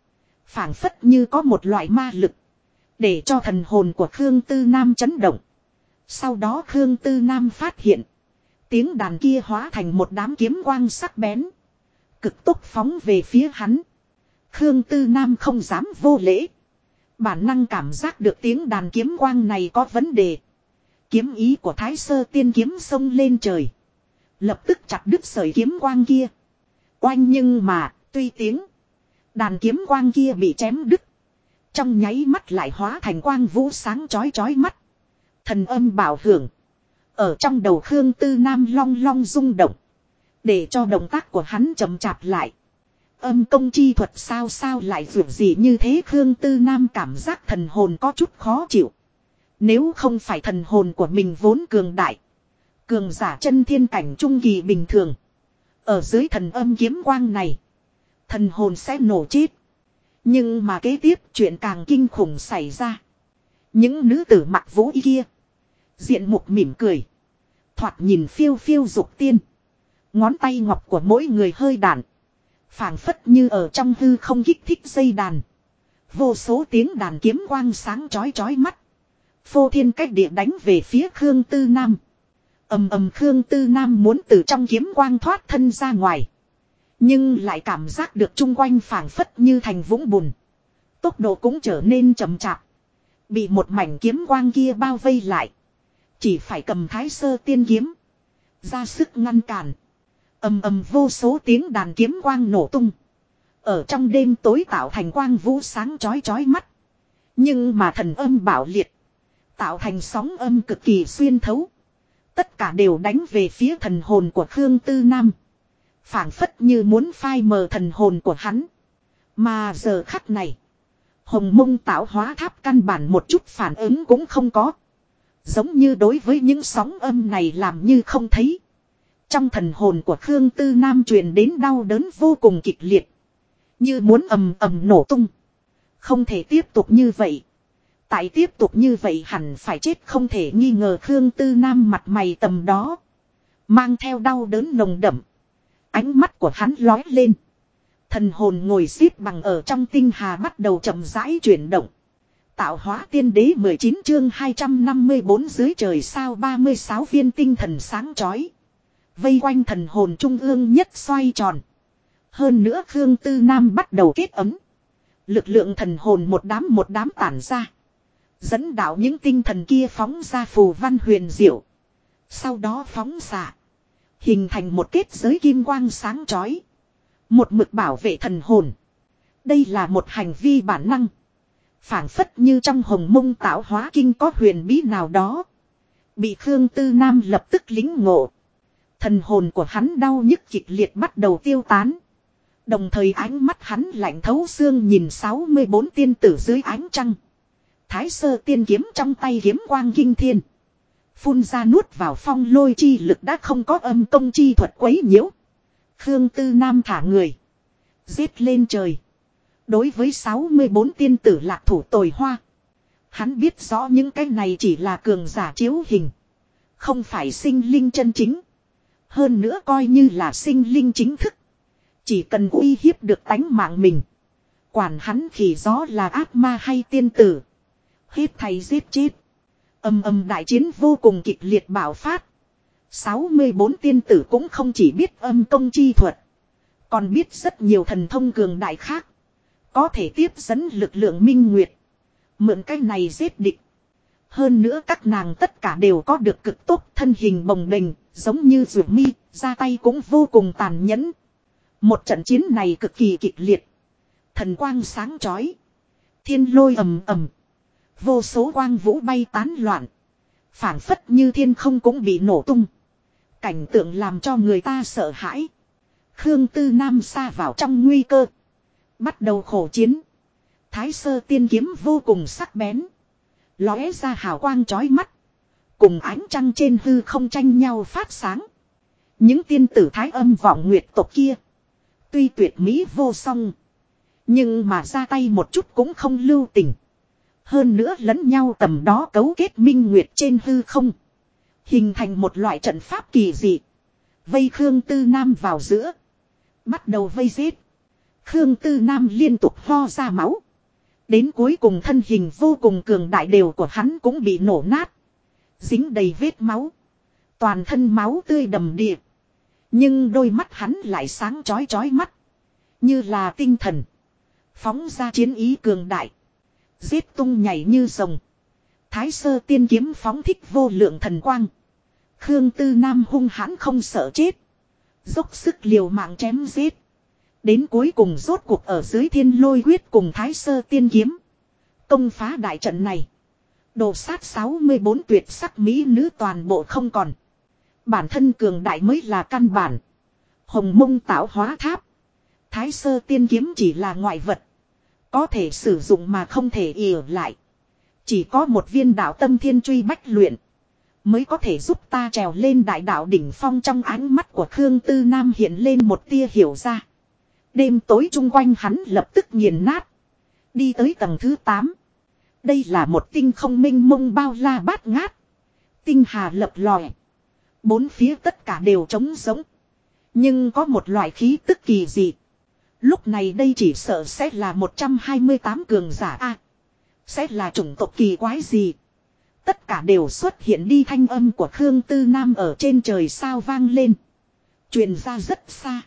Phảng phất như có một loại ma lực. Để cho thần hồn của Khương Tư Nam chấn động. Sau đó Khương Tư Nam phát hiện. Tiếng đàn kia hóa thành một đám kiếm quang sắc bén. Cực tốc phóng về phía hắn. Khương Tư Nam không dám vô lễ. Bản năng cảm giác được tiếng đàn kiếm quang này có vấn đề. Kiếm ý của Thái Sơ Tiên kiếm xông lên trời. Lập tức chặt đứt sợi kiếm quang kia. Oanh nhưng mà, tuy tiếng đàn kiếm quang kia bị chém đứt. Trong nháy mắt lại hóa thành quang vũ sáng chói chói mắt. Thần âm bảo hưởng. Ở trong đầu Khương Tư Nam long long rung động. Để cho động tác của hắn chậm chạp lại. Âm công chi thuật sao lại vượt gì như thế, Khương Tư Nam cảm giác thần hồn có chút khó chịu. Nếu không phải thần hồn của mình vốn cường đại. Cường giả chân thiên cảnh trung kỳ bình thường. Ở dưới thần âm kiếm quang này. Thần hồn sẽ nổ chết. Nhưng mà kế tiếp chuyện càng kinh khủng xảy ra. Những nữ tử mặc vũ y kia. Diện mục mỉm cười. Thoạt nhìn phiêu phiêu dục tiên. Ngón tay ngọc của mỗi người hơi đàn. Phảng phất như ở trong hư không kích thích dây đàn. Vô số tiếng đàn kiếm quang sáng chói chói mắt. Phô thiên cách địa đánh về phía Khương Tư Nam. Ầm Khương Tư Nam muốn từ trong kiếm quang thoát thân ra ngoài. Nhưng lại cảm giác được chung quanh phảng phất như thành vũng bùn. Tốc độ cũng trở nên chậm chạp. Bị một mảnh kiếm quang kia bao vây lại. Chỉ phải cầm Thái Sơ Tiên kiếm. Ra sức ngăn cản. Ầm vô số tiếng đàn kiếm quang nổ tung. Ở trong đêm tối tạo thành quang vũ sáng chói chói mắt. Nhưng mà thần âm bảo liệt. Tạo thành sóng âm cực kỳ xuyên thấu. Tất cả đều đánh về phía thần hồn của Khương Tư Nam. Phảng phất như muốn phai mờ thần hồn của hắn. Mà giờ khắc này. Hồng Mông tạo hóa tháp căn bản một chút phản ứng cũng không có. Giống như đối với những sóng âm này làm như không thấy. Trong thần hồn của Khương Tư Nam truyền đến đau đớn vô cùng kịch liệt. Như muốn ầm nổ tung. Không thể tiếp tục như vậy. Tại tiếp tục như vậy hẳn phải chết không thể nghi ngờ, Khương Tư Nam mặt mày tầm đó. Mang theo đau đớn nồng đậm. Ánh mắt của hắn lói lên. Thần hồn ngồi xếp bằng ở trong tinh hà bắt đầu chậm rãi chuyển động. Tạo hóa tiên đế 19 chương 254 dưới trời sao 36 viên tinh thần sáng chói. Vây quanh thần hồn trung ương nhất xoay tròn. Hơn nữa Khương Tư Nam bắt đầu kết ấm. Lực lượng thần hồn một đám tản ra. Dẫn đạo những tinh thần kia phóng ra phù văn huyền diệu. Sau đó phóng xạ. Hình thành một kết giới kim quang sáng chói. Một mực bảo vệ thần hồn. Đây là một hành vi bản năng. Phảng phất như trong Hồng Mông tạo hóa kinh có huyền bí nào đó. Bị Khương Tư Nam lập tức lính ngộ. Thần hồn của hắn đau nhức kịch liệt bắt đầu tiêu tán. Đồng thời ánh mắt hắn lạnh thấu xương nhìn 64 tiên tử dưới ánh trăng. Thái Sơ Tiên kiếm trong tay kiếm quang kinh thiên. Phun ra nuốt vào phong lôi chi lực đã không có âm công chi thuật quấy nhiễu. Khương Tư Nam thả người. Giết lên trời. Đối với 64 tiên tử lạc thủ tồi hoa. Hắn biết rõ những cái này chỉ là cường giả chiếu hình. Không phải sinh linh chân chính. Hơn nữa coi như là sinh linh chính thức. Chỉ cần uy hiếp được tánh mạng mình. Quản hắn khỉ gió là ác ma hay tiên tử. Hết thầy giết chết. Đại chiến vô cùng kịch liệt bạo phát. 64 tiên tử cũng không chỉ biết âm công chi thuật. Còn biết rất nhiều thần thông cường đại khác. Có thể tiếp dẫn lực lượng minh nguyệt. Mượn cái này giết địch. Hơn nữa các nàng tất cả đều có được cực tốt thân hình bồng bềnh. Giống như Dụ Mi, ra tay cũng vô cùng tàn nhẫn. Một trận chiến này cực kỳ kịch liệt. Thần quang sáng chói. Thiên lôi ầm. Vô số quang vũ bay tán loạn. Phảng phất như thiên không cũng bị nổ tung. Cảnh tượng làm cho người ta sợ hãi. Khương Tư Nam sa vào trong nguy cơ. Bắt đầu khổ chiến. Thái Sơ Tiên kiếm vô cùng sắc bén. Lóe ra hào quang chói mắt. Cùng ánh trăng trên hư không tranh nhau phát sáng. Những tiên tử Thái Âm vọng nguyệt tộc kia. Tuy tuyệt mỹ vô song. Nhưng mà ra tay một chút cũng không lưu tình. Hơn nữa lẫn nhau tầm đó cấu kết minh nguyệt trên hư không. Hình thành một loại trận pháp kỳ dị. Vây Khương Tư Nam vào giữa. Bắt đầu vây giết. Khương Tư Nam liên tục ho ra máu. Đến cuối cùng thân hình vô cùng cường đại đều của hắn cũng bị nổ nát. Dính đầy vết máu. Toàn thân máu tươi đầm đìa. Nhưng đôi mắt hắn lại sáng chói chói mắt. Như là tinh thần. Phóng ra chiến ý cường đại. Giết tung nhảy như rồng. Thái sơ tiên kiếm phóng thích vô lượng thần quang. Khương Tư Nam hung hãn không sợ chết. Dốc sức liều mạng chém giết. Đến cuối cùng rốt cuộc ở dưới thiên lôi quyết cùng thái sơ tiên kiếm. Công phá đại trận này. Đồ sát 64 tuyệt sắc mỹ nữ toàn bộ không còn. Bản thân cường đại mới là căn bản. Hồng mông tạo hóa tháp. Thái sơ tiên kiếm chỉ là ngoại vật. Có thể sử dụng mà không thể ỉa lại. Chỉ có một viên đạo tâm thiên truy bách luyện. Mới có thể giúp ta trèo lên đại đạo đỉnh phong. Trong ánh mắt của Khương Tư Nam hiện lên một tia hiểu ra. Đêm tối chung quanh hắn lập tức nghiền nát. Đi tới tầng thứ 8. Đây là một tinh không minh mông bao la bát ngát. Tinh hà lập lòe. Bốn phía tất cả đều trống rỗng. Nhưng có một loại khí tức kỳ dị. Lúc này đây chỉ sợ sẽ là 128 cường giả A. Sẽ là chủng tộc kỳ quái gì. Tất cả đều xuất hiện đi, thanh âm của Khương Tư Nam ở trên trời sao vang lên. Truyền ra rất xa.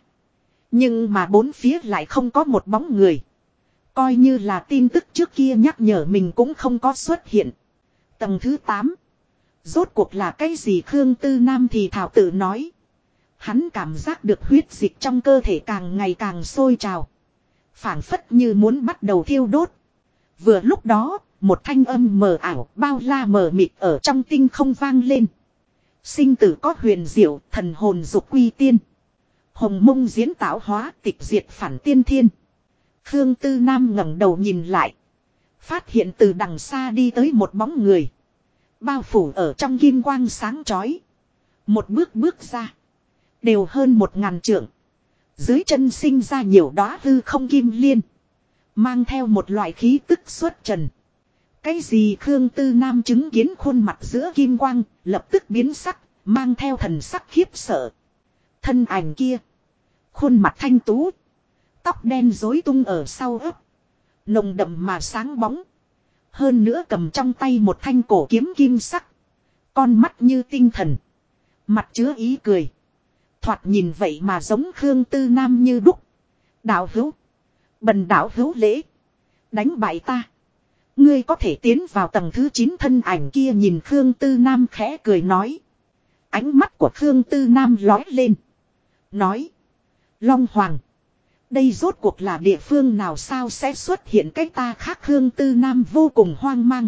Nhưng mà bốn phía lại không có một bóng người. Coi như là tin tức trước kia nhắc nhở mình cũng không có xuất hiện. Tầng thứ 8. Rốt cuộc là cái gì? Khương Tư Nam thì thảo tự nói. Hắn cảm giác được huyết dịch trong cơ thể càng ngày càng sôi trào. Phảng phất như muốn bắt đầu thiêu đốt. Vừa lúc đó, một thanh âm mờ ảo, bao la mờ mịt ở trong tinh không vang lên. Sinh tử có huyền diệu, thần hồn dục quy tiên. Hồng mông diễn tạo hóa, tịch diệt phản tiên thiên. Khương Tư Nam ngẩng đầu nhìn lại. Phát hiện từ đằng xa đi tới một bóng người. Bao phủ ở trong kim quang sáng chói. Một bước bước ra. Đều hơn 1000 trượng. Dưới chân sinh ra nhiều đóa hư không kim liên. Mang theo một loại khí tức xuất trần. Cái gì? Khương Tư Nam chứng kiến khuôn mặt giữa kim quang, lập tức biến sắc, mang theo thần sắc khiếp sợ. Thân ảnh kia. Khuôn mặt thanh tú. Tóc đen rối tung ở sau ấp. Nồng đậm mà sáng bóng. Hơn nữa cầm trong tay một thanh cổ kiếm kim sắc. Con mắt như tinh thần. Mặt chứa ý cười. Thoạt nhìn vậy mà giống Khương Tư Nam như đúc. Đạo hữu. Bần đạo hữu lễ. Đánh bại ta. Ngươi có thể tiến vào tầng thứ 9. Thân ảnh kia nhìn Khương Tư Nam khẽ cười nói. Ánh mắt của Khương Tư Nam lói lên. Nói. Long Hoàng. Đây rốt cuộc là địa phương nào, sao sẽ xuất hiện cái ta khác? Khương Tư Nam vô cùng hoang mang.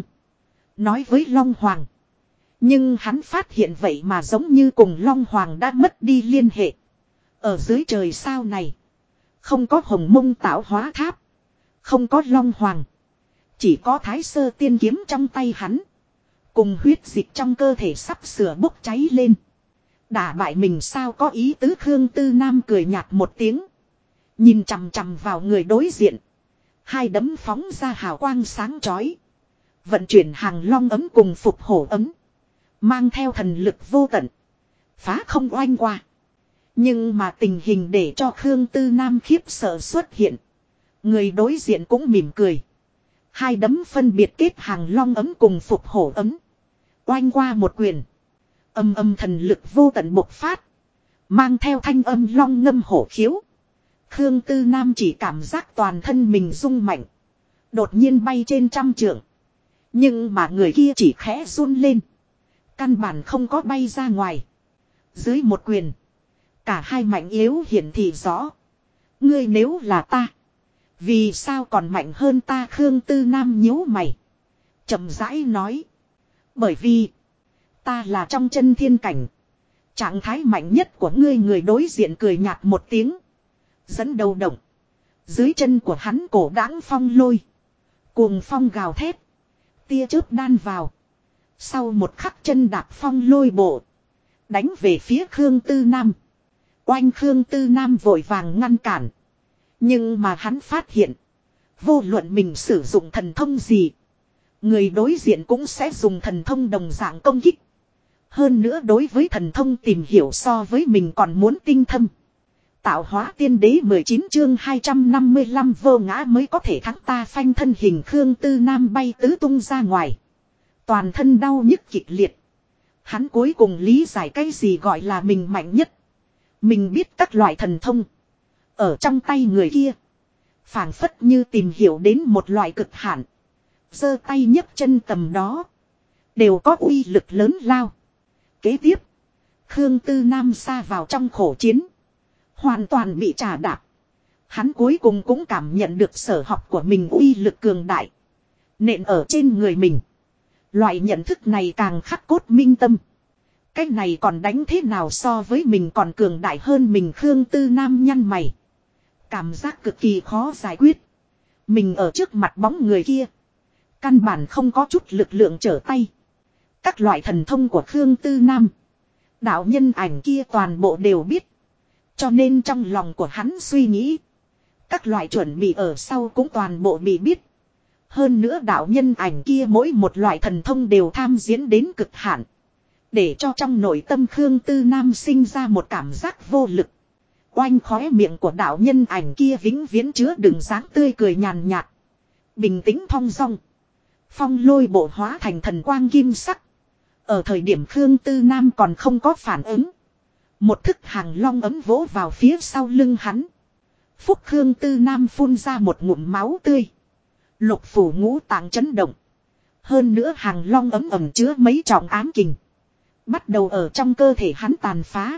Nói với Long Hoàng. Nhưng hắn phát hiện vậy mà giống như cùng Long Hoàng đã mất đi liên hệ. Ở dưới trời sao này. Không có hồng mông tạo hóa tháp. Không có Long Hoàng. Chỉ có thái sơ tiên kiếm trong tay hắn. Cùng huyết dịch trong cơ thể sắp sửa bốc cháy lên. Đả bại mình sao có ý tứ? Khương Tư Nam cười nhạt một tiếng. Nhìn chằm chằm vào người đối diện. Hai đấm phóng ra hào quang sáng chói. Vận chuyển hàng long ấm cùng phục hổ ấm. Mang theo thần lực vô tận. Phá không oanh qua. Nhưng mà tình hình để cho Khương Tư Nam khiếp sợ xuất hiện. Người đối diện cũng mỉm cười. Hai đấm phân biệt kết hàng long ấm cùng phục hổ ấm. Oanh qua một quyền. Âm âm thần lực vô tận bộc phát. Mang theo thanh âm long ngâm hổ khiếu. Khương Tư Nam chỉ cảm giác toàn thân mình rung mạnh. Đột nhiên bay trên 100 trượng. Nhưng mà người kia chỉ khẽ run lên. Căn bản không có bay ra ngoài. Dưới một quyền. Cả hai mạnh yếu hiển thị rõ. Ngươi nếu là ta. Vì sao còn mạnh hơn ta? Khương Tư Nam nhíu mày. Chậm rãi nói. Bởi vì. Ta là trong chân thiên cảnh. Trạng thái mạnh nhất của ngươi. Người đối diện cười nhạt một tiếng. Dẫn đầu động. Dưới chân của hắn cổ đãng phong lôi. Cuồng phong gào thét. Tia chớp đan vào. Sau một khắc chân đạp phong lôi bộ. Đánh về phía Khương Tư Nam. Oanh! Khương Tư Nam vội vàng ngăn cản. Nhưng mà hắn phát hiện. Vô luận mình sử dụng thần thông gì. Người đối diện cũng sẽ dùng thần thông đồng dạng công kích. Hơn nữa đối với thần thông tìm hiểu so với mình còn muốn tinh thâm. Tạo hóa tiên đế 19 chương 255 vô ngã mới có thể thắng ta phanh thân hình Khương Tư Nam bay tứ tung ra ngoài. Toàn thân đau nhức kịch liệt. Hắn cuối cùng lý giải cái gì gọi là mình mạnh nhất. Mình biết các loại thần thông. Ở trong tay người kia. Phảng phất như tìm hiểu đến một loại cực hạn. Giơ tay nhấc chân tầm đó. Đều có uy lực lớn lao. Kế tiếp. Khương Tư Nam sa vào trong khổ chiến. Hoàn toàn bị trà đạp. Hắn cuối cùng cũng cảm nhận được sở học của mình uy lực cường đại. Nện ở trên người mình. Loại nhận thức này càng khắc cốt minh tâm. Cái này còn đánh thế nào so với mình còn cường đại hơn mình. Khương Tư Nam nhăn mày. Cảm giác cực kỳ khó giải quyết. Mình ở trước mặt bóng người kia. Căn bản không có chút lực lượng trở tay. Các loại thần thông của Khương Tư Nam. Đạo nhân ảnh kia toàn bộ đều biết. Cho nên trong lòng của hắn suy nghĩ. Các loại chuẩn bị ở sau cũng toàn bộ bị biết. Hơn nữa đạo nhân ảnh kia mỗi một loại thần thông đều tham diễn đến cực hạn. Để cho trong nội tâm Khương Tư Nam sinh ra một cảm giác vô lực. Oanh khóe miệng của đạo nhân ảnh kia vĩnh viễn chứa đựng dáng tươi cười nhàn nhạt. Bình tĩnh thong dong. Phong lôi bộ hóa thành thần quang kim sắc. Ở thời điểm Khương Tư Nam còn không có phản ứng. Một thức hàng long ấm vỗ vào phía sau lưng hắn. Phúc Khương Tư Nam phun ra một ngụm máu tươi. Lục phủ ngũ tạng chấn động. Hơn nữa hàng long ấm ẩm chứa mấy trọng ám kình. Bắt đầu ở trong cơ thể hắn tàn phá.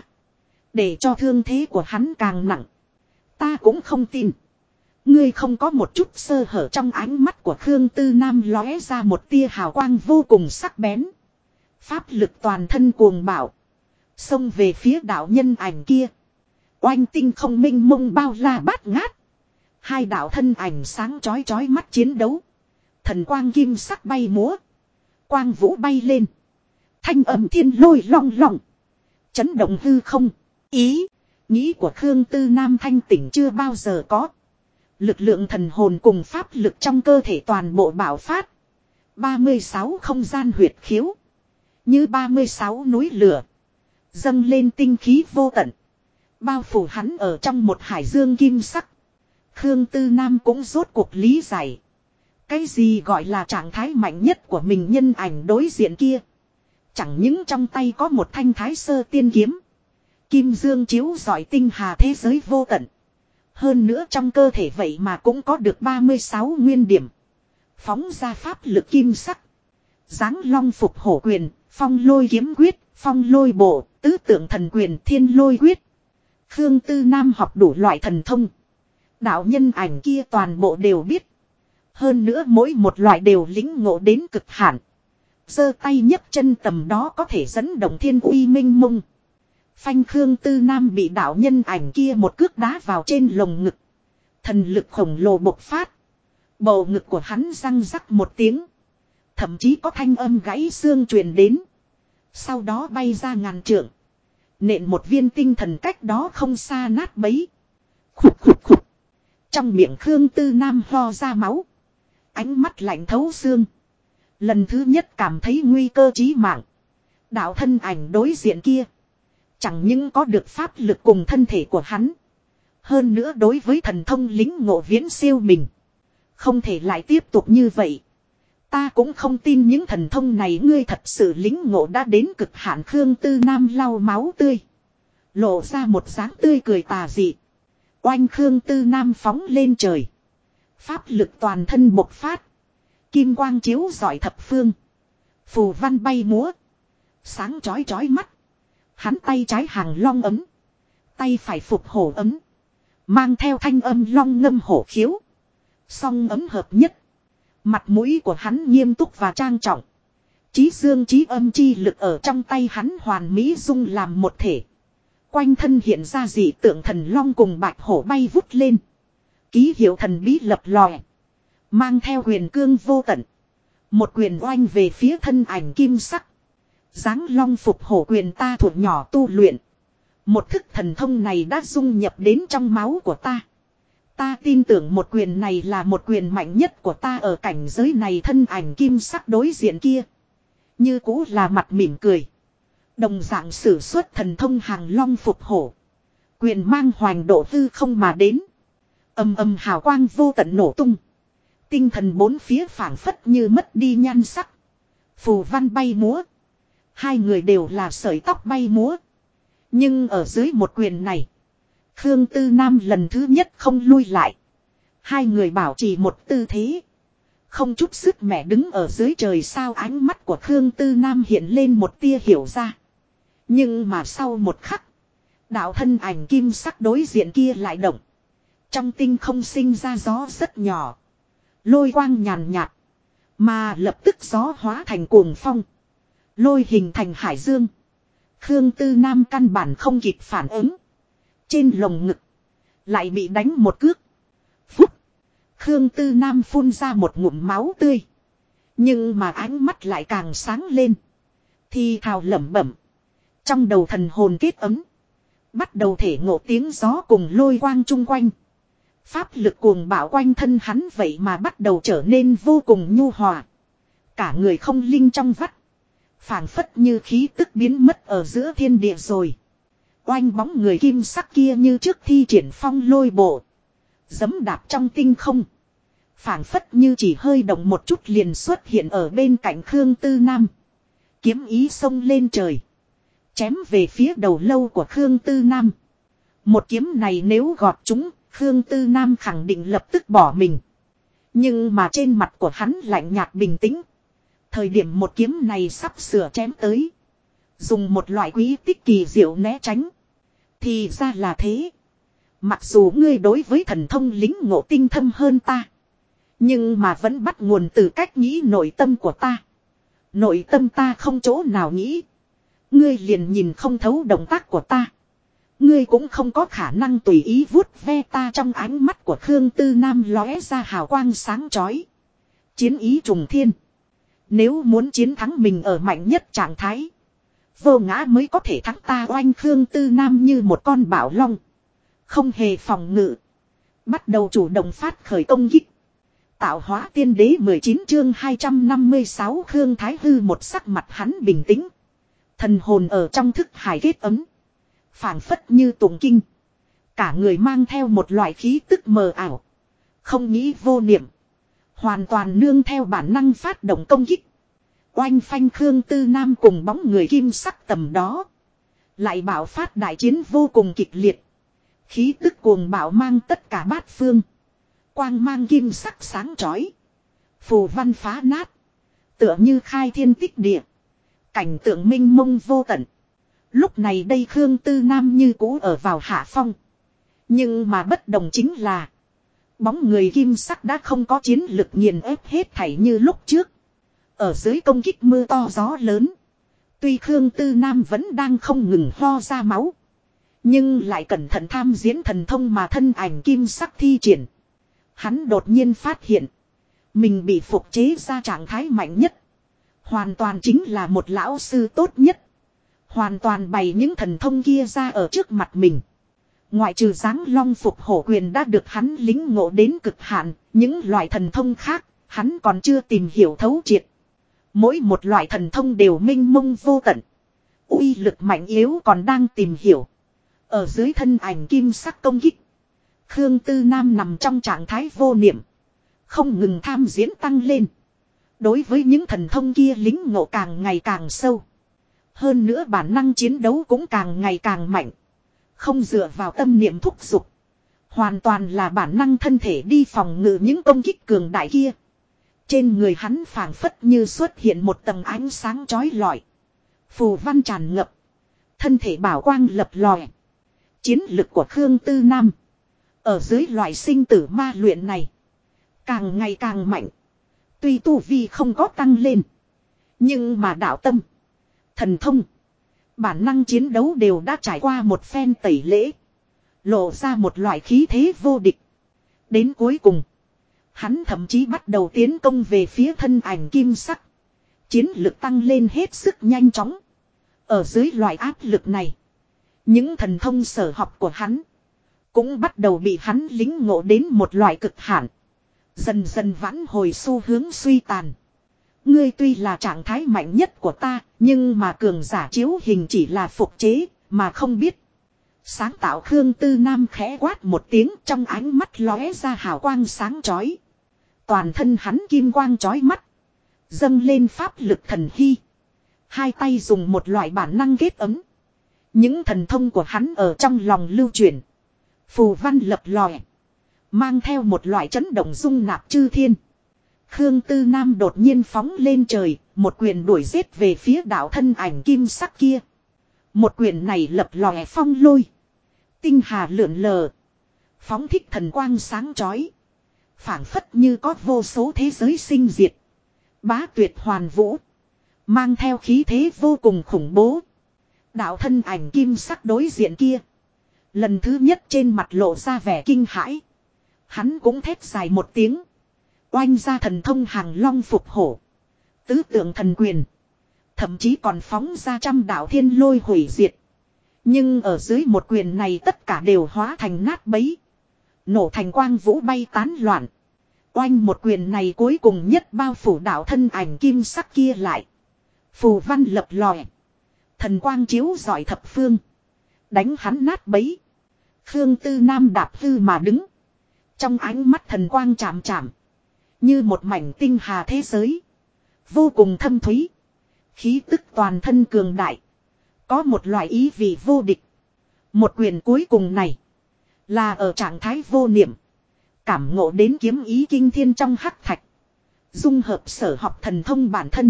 Để cho thương thế của hắn càng nặng. Ta cũng không tin. Ngươi không có một chút sơ hở. Trong ánh mắt của Khương Tư Nam lóe ra một tia hào quang vô cùng sắc bén. Pháp lực toàn thân cuồng bạo. Xông về phía đạo nhân ảnh kia. Oanh tinh không minh mông bao la bát ngát. Hai đạo thân ảnh sáng chói chói mắt chiến đấu. Thần quang kim sắc bay múa. Quang vũ bay lên. Thanh âm thiên lôi long long. Chấn động hư không. Ý. Nghĩ của Khương Tư Nam thanh tỉnh chưa bao giờ có. Lực lượng thần hồn cùng pháp lực trong cơ thể toàn bộ bạo phát. 36 không gian huyệt khiếu. Như 36 núi lửa. Dâng lên tinh khí vô tận. Bao phủ hắn ở trong một hải dương kim sắc. Khương Tư Nam cũng rốt cuộc lý giải. Cái gì gọi là trạng thái mạnh nhất của mình nhân ảnh đối diện kia. Chẳng những trong tay có một thanh thái sơ tiên kiếm. Kim dương chiếu rọi tinh hà thế giới vô tận. Hơn nữa trong cơ thể vậy mà cũng có được 36 nguyên điểm. Phóng ra pháp lực kim sắc. Giáng long phục hổ quyền, phong lôi kiếm quyết, phong lôi bộ, tứ tượng thần quyền, thiên lôi quyết. Khương Tư Nam học đủ loại thần thông. Đạo nhân ảnh kia toàn bộ đều biết. Hơn nữa mỗi một loại đều lĩnh ngộ đến cực hạn. Giơ tay nhấc chân tầm đó có thể dẫn động thiên uy minh mông. Phanh Khương Tư Nam bị đạo nhân ảnh kia một cước đá vào trên lồng ngực. Thần lực khổng lồ bộc phát. Bầu ngực của hắn răng rắc một tiếng. Thậm chí có thanh âm gãy xương truyền đến. Sau đó bay ra ngàn trượng. Nện một viên tinh thần cách đó không xa nát bấy. Khục khục khục. Trong miệng Khương Tư Nam ho ra máu. Ánh mắt lạnh thấu xương. Lần thứ nhất cảm thấy nguy cơ chí mạng. Đạo thân ảnh đối diện kia. Chẳng những có được pháp lực cùng thân thể của hắn. Hơn nữa đối với thần thông lính ngộ viễn siêu mình. Không thể lại tiếp tục như vậy. Ta cũng không tin những thần thông này ngươi thật sự lính ngộ đã đến cực hạn. Khương Tư Nam lau máu tươi. Lộ ra một dáng tươi cười tà dị. Oanh Khương Tư Nam phóng lên trời. Pháp lực toàn thân bộc phát. Kim quang chiếu rọi thập phương. Phù văn bay múa. Sáng chói chói mắt. Hắn tay trái hàng long ấm. Tay phải phục hổ ấm. Mang theo thanh âm long ngâm hổ khiếu. Song ấm hợp nhất. Mặt mũi của hắn nghiêm túc và trang trọng. Chí dương chí âm chi lực ở trong tay hắn hoàn mỹ dung làm một thể. Quanh thân hiện ra dị tượng thần long cùng bạch hổ bay vút lên. Ký hiệu thần bí lập lòe. Mang theo huyền cương vô tận. Một quyền oanh về phía thân ảnh kim sắc. Giáng long phục hổ quyền ta thuộc nhỏ tu luyện. Một thức thần thông này đã dung nhập đến trong máu của ta. Ta tin tưởng một quyền này là một quyền mạnh nhất của ta ở cảnh giới này. Thân ảnh kim sắc đối diện kia. Như cũ là mặt mỉm cười. Đồng dạng sử xuất thần thông hàng long phục hổ. Quyền mang hoành độ hư không mà đến. Ầm ầm hào quang vô tận nổ tung. Tinh thần bốn phía phảng phất như mất đi nhan sắc. Phù văn bay múa. Hai người đều là sợi tóc bay múa. Nhưng ở dưới một quyền này, Khương Tư Nam lần thứ nhất không lui lại. Hai người bảo trì một tư thế. Không chút sức mẻ đứng ở dưới trời sao, ánh mắt của Khương Tư Nam hiện lên một tia hiểu ra. Nhưng mà sau một khắc, đạo thân ảnh kim sắc đối diện kia lại động. Trong tinh không sinh ra gió rất nhỏ. Lôi quang nhàn nhạt. Mà lập tức gió hóa thành cuồng phong. Lôi hình thành hải dương. Khương Tư Nam căn bản không kịp phản ứng. Trên lồng ngực lại bị đánh một cước. Phúc. Khương Tư Nam phun ra một ngụm máu tươi. Nhưng mà ánh mắt lại càng sáng lên. Thì thào lẩm bẩm. Trong đầu thần hồn kết ấm. Bắt đầu thể ngộ tiếng gió cùng lôi quang chung quanh. Pháp lực cuồng bạo quanh thân hắn vậy mà bắt đầu trở nên vô cùng nhu hòa. Cả người không linh trong vắt. Phảng phất như khí tức biến mất ở giữa thiên địa rồi. Oanh bóng người kim sắc kia như trước thi triển phong lôi bộ. Giẫm đạp trong tinh không. Phảng phất như chỉ hơi động một chút liền xuất hiện ở bên cạnh Khương Tư Nam. Kiếm ý xông lên trời. Chém về phía đầu lâu của Khương Tư Nam. Một kiếm này nếu gọt chúng, Khương Tư Nam khẳng định lập tức bỏ mình. Nhưng mà trên mặt của hắn lạnh nhạt bình tĩnh. Thời điểm một kiếm này sắp sửa chém tới. Dùng một loại quý tích kỳ diệu né tránh. Thì ra là thế. Mặc dù ngươi đối với thần thông lính ngộ tinh thâm hơn ta. Nhưng mà vẫn bắt nguồn từ cách nghĩ nội tâm của ta. Nội tâm ta không chỗ nào nghĩ. Ngươi liền nhìn không thấu động tác của ta. Ngươi cũng không có khả năng tùy ý vuốt ve ta. Trong ánh mắt của Khương Tư Nam lóe ra hào quang sáng chói. Chiến ý trùng thiên. Nếu muốn chiến thắng mình ở mạnh nhất trạng thái, vô ngã mới có thể thắng ta. Oanh Khương Tư Nam như một con bạo long. Không hề phòng ngự. Bắt đầu chủ động phát khởi công kích. Tạo hóa tiên đế 19 chương 256 Khương Thái Hư một sắc mặt hắn bình tĩnh. Thần hồn ở trong thức hải kết ấm. Phảng phất như tụng kinh. Cả người mang theo một loại khí tức mờ ảo. Không nghĩ vô niệm. Hoàn toàn nương theo bản năng phát động công kích. Oanh phanh Khương Tư Nam cùng bóng người kim sắc tầm đó. Lại bạo phát đại chiến vô cùng kịch liệt. Khí tức cuồng bạo mang tất cả bát phương. Quang mang kim sắc sáng chói. Phù văn phá nát. Tựa như khai thiên tích địa. Cảnh tượng minh mông vô tận. Lúc này đây Khương Tư Nam như cũ ở vào hạ phong. Nhưng mà bất đồng chính là. Bóng người kim sắc đã không có chiến lực nghiền ép hết thảy như lúc trước. Ở dưới công kích mưa to gió lớn. Tuy Khương Tư Nam vẫn đang không ngừng ho ra máu. Nhưng lại cẩn thận tham diễn thần thông mà thân ảnh kim sắc thi triển. Hắn đột nhiên phát hiện. Mình bị phục chế ra trạng thái mạnh nhất. Hoàn toàn chính là một lão sư tốt nhất. Hoàn toàn bày những thần thông kia ra ở trước mặt mình. Ngoại trừ giáng long phục hổ quyền đã được hắn lính ngộ đến cực hạn. Những loại thần thông khác hắn còn chưa tìm hiểu thấu triệt. Mỗi một loại thần thông đều minh mông vô tận. Uy lực mạnh yếu còn đang tìm hiểu. Ở dưới thân ảnh kim sắc công kích. Khương Tư Nam nằm trong trạng thái vô niệm. Không ngừng tham diễn tăng lên. Đối với những thần thông kia lính ngộ càng ngày càng sâu. Hơn nữa bản năng chiến đấu cũng càng ngày càng mạnh. Không dựa vào tâm niệm thúc giục. Hoàn toàn là bản năng thân thể đi phòng ngự những công kích cường đại kia. Trên người hắn phảng phất như xuất hiện một tầng ánh sáng chói lọi. Phù văn tràn ngập. Thân thể bảo quang lập lòe. Chiến lực của Khương Tư Nam. Ở dưới loại sinh tử ma luyện này. Càng ngày càng mạnh. Tuy tu vi không có tăng lên. Nhưng mà đạo tâm. Thần thông. Bản năng chiến đấu đều đã trải qua một phen tẩy lễ. Lộ ra một loại khí thế vô địch. Đến cuối cùng. Hắn thậm chí bắt đầu tiến công về phía thân ảnh kim sắc. Chiến lực tăng lên hết sức nhanh chóng. Ở dưới loại áp lực này. Những thần thông sở học của hắn. Cũng bắt đầu bị hắn lính ngộ đến một loại cực hạn. Dần dần vãn hồi xu hướng suy tàn. Ngươi tuy là trạng thái mạnh nhất của ta. Nhưng mà cường giả chiếu hình chỉ là phục chế. Mà không biết. Sáng tạo Khương Tư Nam khẽ quát một tiếng, trong ánh mắt lóe ra hào quang sáng chói. Toàn thân hắn kim quang chói mắt. Dâng lên pháp lực thần hy. Hai tay dùng một loại bản năng kết ấm. Những thần thông của hắn ở trong lòng lưu chuyển. Phù văn lập lòe. Mang theo một loại chấn động dung nạp chư thiên. Khương Tư Nam đột nhiên phóng lên trời. Một quyền đuổi giết về phía đạo thân ảnh kim sắc kia. Một quyền này lập lòe phong lôi. Tinh hà lượn lờ. Phóng thích thần quang sáng chói. Phảng phất như có vô số thế giới sinh diệt. Bá tuyệt hoàn vũ. Mang theo khí thế vô cùng khủng bố. Đạo thân ảnh kim sắc đối diện kia. Lần thứ nhất trên mặt lộ ra vẻ kinh hãi. Hắn cũng thét dài một tiếng. Oanh ra thần thông hàng long phục hổ. Tứ tượng thần quyền. Thậm chí còn phóng ra trăm đạo thiên lôi hủy diệt. Nhưng ở dưới một quyền này tất cả đều hóa thành nát bấy. Nổ thành quang vũ bay tán loạn. Oanh một quyền này cuối cùng nhất bao phủ đạo thân ảnh kim sắc kia lại. Phù văn lập lòe. Thần quang chiếu rọi thập phương. Đánh hắn nát bấy. Khương Tư Nam đạp hư mà đứng. Trong ánh mắt thần quang chạm chạm. Như một mảnh tinh hà thế giới. Vô cùng thâm thúy. Khí tức toàn thân cường đại. Có một loại ý vị vô địch. Một quyền cuối cùng này. Là ở trạng thái vô niệm. Cảm ngộ đến kiếm ý kinh thiên trong hắc thạch. Dung hợp sở học thần thông bản thân.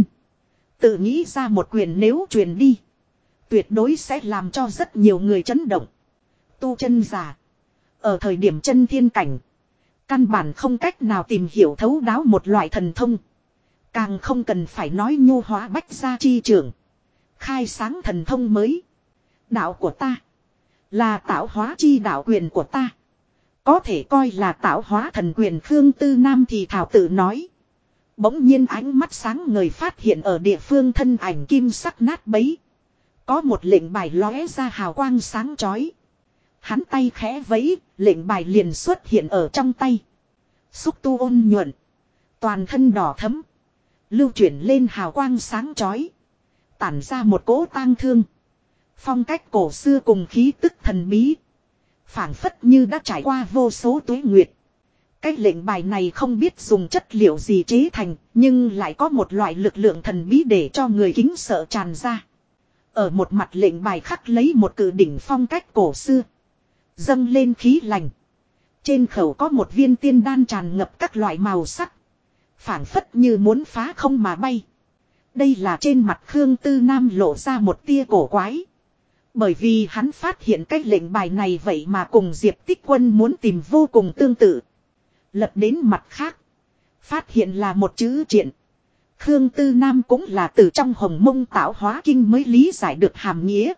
Tự nghĩ ra một quyền nếu truyền đi. Tuyệt đối sẽ làm cho rất nhiều người chấn động. Tu chân giả. Ở thời điểm chân thiên cảnh. Căn bản không cách nào tìm hiểu thấu đáo một loại thần thông. Càng không cần phải nói nhu hóa bách gia chi trưởng. Khai sáng thần thông mới. Đạo của ta. Là tạo hóa chi đạo quyền của ta. Có thể coi là tạo hóa thần quyền. Khương Tư Nam thì thảo tự nói. Bỗng nhiên ánh mắt sáng ngời phát hiện ở địa phương thân ảnh kim sắc nát bấy. Có một lệnh bài lóe ra hào quang sáng chói. Hắn tay khẽ vẫy, lệnh bài liền xuất hiện ở trong tay. Xúc tu ôn nhuận. Toàn thân đỏ thẫm. Lưu chuyển lên hào quang sáng chói. Tản ra một cỗ tang thương. Phong cách cổ xưa cùng khí tức thần bí. Phảng phất như đã trải qua vô số tuế nguyệt. Cái lệnh bài này không biết dùng chất liệu gì chế thành, nhưng lại có một loại lực lượng thần bí để cho người kính sợ tràn ra. Ở một mặt lệnh bài khắc lấy một cự đỉnh phong cách cổ xưa. Dâng lên khí lành. Trên khẩu có một viên tiên đan tràn ngập các loại màu sắc. Phảng phất như muốn phá không mà bay. Đây là trên mặt Khương Tư Nam lộ ra một tia cổ quái. Bởi vì hắn phát hiện cái lệnh bài này vậy mà cùng Diệp Tích Quân muốn tìm vô cùng tương tự. Lật đến mặt khác. Phát hiện là một chữ triện. Khương Tư Nam cũng là từ trong Hồng Mông Tạo Hóa Kinh mới lý giải được hàm nghĩa.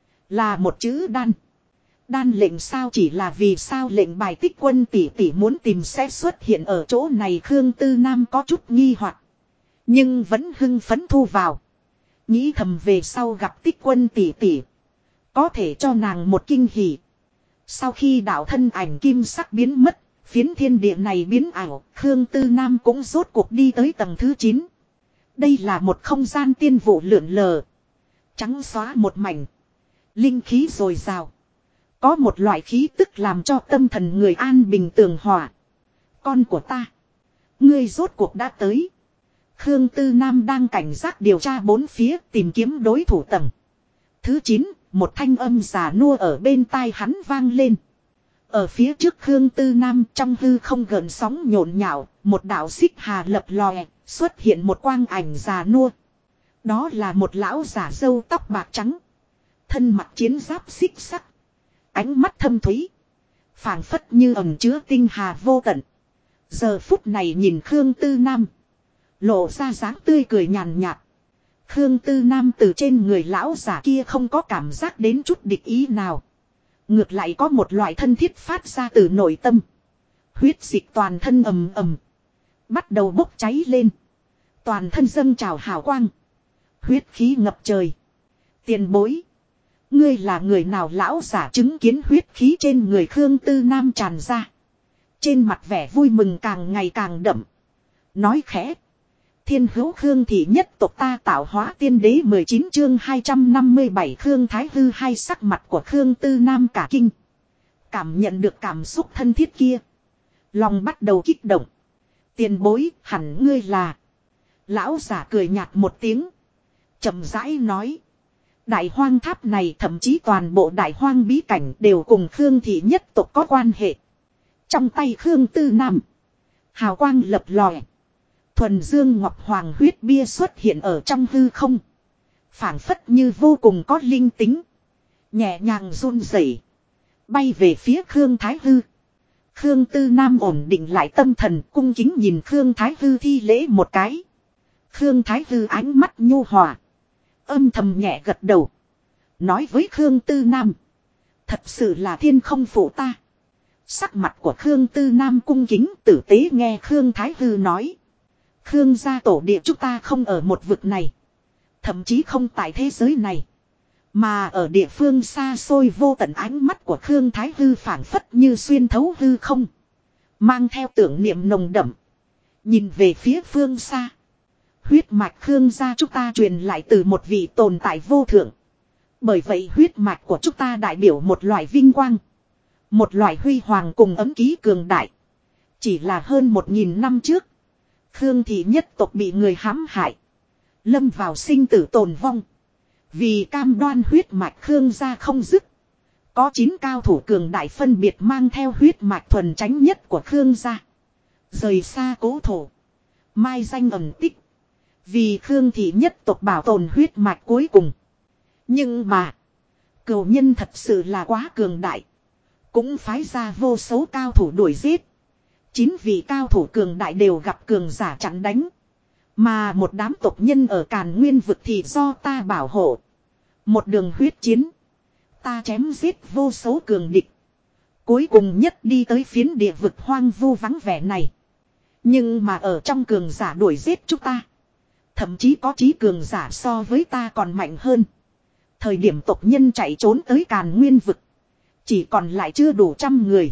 Là một chữ đan. Đan lệnh sao chỉ là vì sao lệnh bài Tích Quân tỷ tỷ muốn tìm sẽ xuất hiện ở chỗ này. Khương Tư Nam có chút nghi hoặc. Nhưng vẫn hưng phấn thu vào. Nghĩ thầm về sau gặp Tích Quân tỷ tỷ. Có thể cho nàng một kinh hỉ. Sau khi đạo thân ảnh kim sắc biến mất. Phiến thiên địa này biến ảo. Khương Tư Nam cũng rốt cuộc đi tới tầng thứ 9. Đây là một không gian tiên vụ lượn lờ. Trắng xóa một mảnh. Linh khí dồi dào. Có một loại khí tức làm cho tâm thần người an bình tường hòa. Con của ta. Ngươi rốt cuộc đã tới. Khương Tư Nam đang cảnh giác điều tra bốn phía tìm kiếm đối thủ tầng. Thứ 9, một thanh âm già nua ở bên tai hắn vang lên. Ở phía trước Khương Tư Nam trong hư không gợn sóng nhộn nhạo, một đạo xích hà lập lòe, xuất hiện một quang ảnh già nua. Đó là một lão giả râu tóc bạc trắng. Thân mặc chiến giáp xích sắc. Ánh mắt thâm thúy. Phảng phất như ẩn chứa tinh hà vô tận. Giờ phút này nhìn Khương Tư Nam. Lộ ra dáng tươi cười nhàn nhạt. Khương Tư Nam từ trên người lão giả kia không có cảm giác đến chút địch ý nào. Ngược lại có một loại thân thiết phát ra từ nội tâm. Huyết dịch toàn thân ầm ầm. Bắt đầu bốc cháy lên. Toàn thân dâng trào hào quang. Huyết khí ngập trời. Tiền bối. Ngươi là người nào? Lão giả chứng kiến huyết khí trên người Khương Tư Nam tràn ra. Trên mặt vẻ vui mừng càng ngày càng đậm. Nói khẽ. Thiên hữu Khương thị nhất tộc ta tạo hóa tiên đế 19 chương 257 Khương Thái Hư hay sắc mặt của Khương Tư Nam cả kinh. Cảm nhận được cảm xúc thân thiết kia. Lòng bắt đầu kích động. Tiền bối hẳn ngươi là. Lão giả cười nhạt một tiếng. Chậm rãi nói. Đại hoang tháp này thậm chí toàn bộ đại hoang bí cảnh đều cùng Khương thị nhất tộc có quan hệ. Trong tay Khương Tư Nam. Hào quang lập lòe. Thuần dương ngọc hoàng huyết bia xuất hiện ở trong hư không. Phảng phất như vô cùng có linh tính. Nhẹ nhàng run rẩy, bay về phía Khương Thái Hư. Khương Tư Nam ổn định lại tâm thần, cung kính nhìn Khương Thái Hư thi lễ một cái. Khương Thái Hư ánh mắt nhu hòa. Âm thầm nhẹ gật đầu. Nói với Khương Tư Nam. Thật sự là thiên không phụ ta. Sắc mặt của Khương Tư Nam cung kính tử tế nghe Khương Thái Hư nói. Khương gia tổ địa chúng ta không ở một vực này. Thậm chí không tại thế giới này. Mà ở địa phương xa xôi vô tận, ánh mắt của Khương Thái Hư phảng phất như xuyên thấu hư không. Mang theo tưởng niệm nồng đậm. Nhìn về phía phương xa. Huyết mạch Khương gia chúng ta truyền lại từ một vị tồn tại vô thượng. Bởi vậy huyết mạch của chúng ta đại biểu một loại vinh quang. Một loại huy hoàng cùng ấm ký cường đại. Chỉ là hơn 1000 năm trước. Khương thị nhất tộc bị người hãm hại. Lâm vào sinh tử tồn vong. Vì cam đoan huyết mạch Khương gia không dứt. Có 9 cao thủ cường đại phân biệt mang theo huyết mạch thuần chánh nhất của Khương gia. Rời xa cố thổ. Mai danh ẩn tích. Vì Khương thị nhất tộc bảo tồn huyết mạch cuối cùng. Nhưng mà. Cửu nhân thật sự là quá cường đại. Cũng phái ra vô số cao thủ đuổi giết. 9 vị cao thủ cường đại đều gặp cường giả chặn đánh. Mà một đám tộc nhân ở Càn Nguyên vực thì do ta bảo hộ. Một đường huyết chiến. Ta chém giết vô số cường địch. Cuối cùng nhất đi tới phiến địa vực hoang vu vắng vẻ này. Nhưng mà ở trong cường giả đuổi giết chúng ta. Thậm chí có chí cường giả so với ta còn mạnh hơn. Thời điểm tộc nhân chạy trốn tới Càn Nguyên vực. Chỉ còn lại chưa đủ 100 người.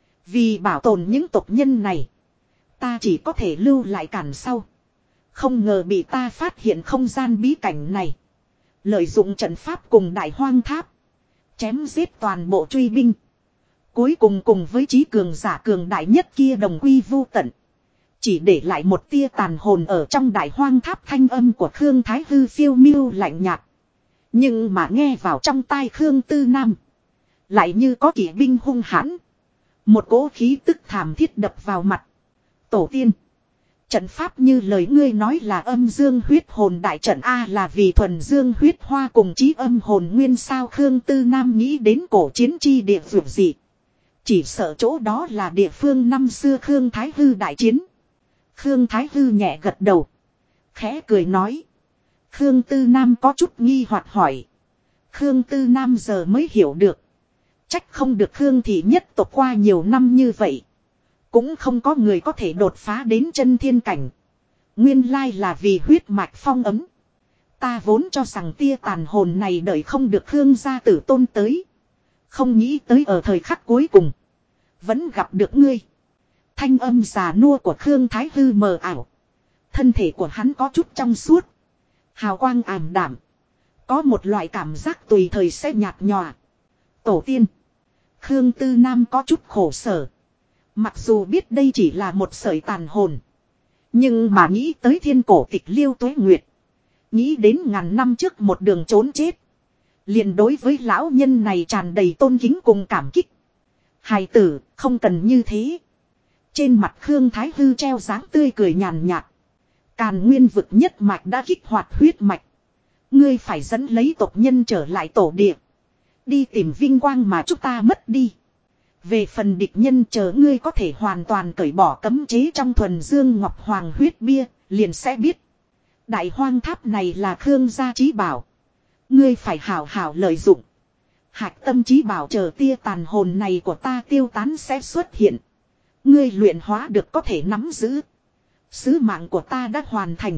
Vì bảo tồn những tộc nhân này. Ta chỉ có thể lưu lại cản sau. Không ngờ bị ta phát hiện không gian bí cảnh này. Lợi dụng trận pháp cùng đại hoang tháp. Chém giết toàn bộ truy binh. Cuối cùng cùng với chí cường giả cường đại nhất kia đồng quy vu tận. Chỉ để lại một tia tàn hồn ở trong đại hoang tháp. Thanh âm của Khương Thái Hư phiêu miêu lạnh nhạt. Nhưng mà nghe vào trong tai Khương Tư Nam. Lại như có kỵ binh hung hãn. Một cỗ khí tức thảm thiết đập vào mặt. Tổ tiên. Trận pháp như lời ngươi nói là âm dương huyết hồn đại trận A, là vì thuần dương huyết hoa cùng chí âm hồn nguyên sao. Khương Tư Nam nghĩ đến cổ chiến chi địa vượt gì. Chỉ sợ chỗ đó là địa phương năm xưa Khương Thái Hư đại chiến. Khương Thái Hư nhẹ gật đầu. Khẽ cười nói. Khương Tư Nam có chút nghi hoặc hỏi. Khương Tư Nam giờ mới hiểu được. Trách không được Khương thị nhất tộc qua nhiều năm như vậy. Cũng không có người có thể đột phá đến chân thiên cảnh. Nguyên lai là vì huyết mạch phong ấm. Ta vốn cho rằng tia tàn hồn này đợi không được Khương gia tử tôn tới. Không nghĩ tới ở thời khắc cuối cùng. Vẫn gặp được ngươi. Thanh âm già nua của Khương Thái Hư mờ ảo. Thân thể của hắn có chút trong suốt. Hào quang ảm đạm. Có một loại cảm giác tùy thời sẽ nhạt nhòa. Tổ tiên. Khương Tư Nam có chút khổ sở. Mặc dù biết đây chỉ là một sợi tàn hồn. Nhưng mà nghĩ tới thiên cổ tịch liêu tuế nguyệt. Nghĩ đến ngàn năm trước một đường trốn chết. Liền đối với lão nhân này tràn đầy tôn kính cùng cảm kích. Hài tử, không cần như thế. Trên mặt Khương Thái Hư treo dáng tươi cười nhàn nhạt. Càn Nguyên vực nhất mạch đã kích hoạt huyết mạch. Ngươi phải dẫn lấy tộc nhân trở lại tổ địa. Đi tìm vinh quang mà chúng ta mất đi. Về phần địch nhân, chờ ngươi có thể hoàn toàn cởi bỏ cấm chế trong thuần dương ngọc hoàng huyết bia, liền sẽ biết. Đại hoang tháp này là Khương gia chí bảo. Ngươi phải hảo hảo lợi dụng. Hạch tâm chí bảo chờ tia tàn hồn này của ta tiêu tán sẽ xuất hiện. Ngươi luyện hóa được có thể nắm giữ. Sứ mạng của ta đã hoàn thành.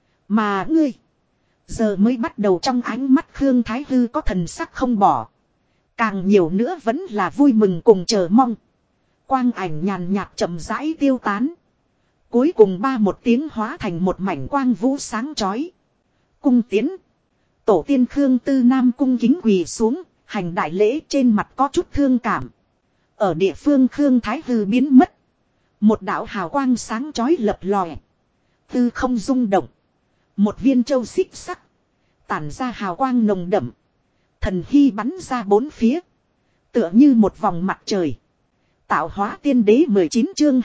Mà ngươi, giờ mới bắt đầu. Trong ánh mắt Khương Thái Hư có thần sắc không bỏ. Càng nhiều nữa vẫn là vui mừng cùng chờ mong. Quang ảnh nhàn nhạt chậm rãi tiêu tán. Cuối cùng ba một tiếng hóa thành một mảnh quang vũ sáng chói. Cung tiến. Tổ tiên Khương Tư Nam cung kính quỳ xuống, hành đại lễ, trên mặt có chút thương cảm. Ở địa phương Khương Thái Hư biến mất. Một đạo hào quang sáng chói lập lòe. Tư không rung động. Một viên châu xích sắc. Tản ra hào quang nồng đậm. Thần hy bắn ra bốn phía. Tựa như một vòng mặt trời. Tạo hóa tiên đế 19 chương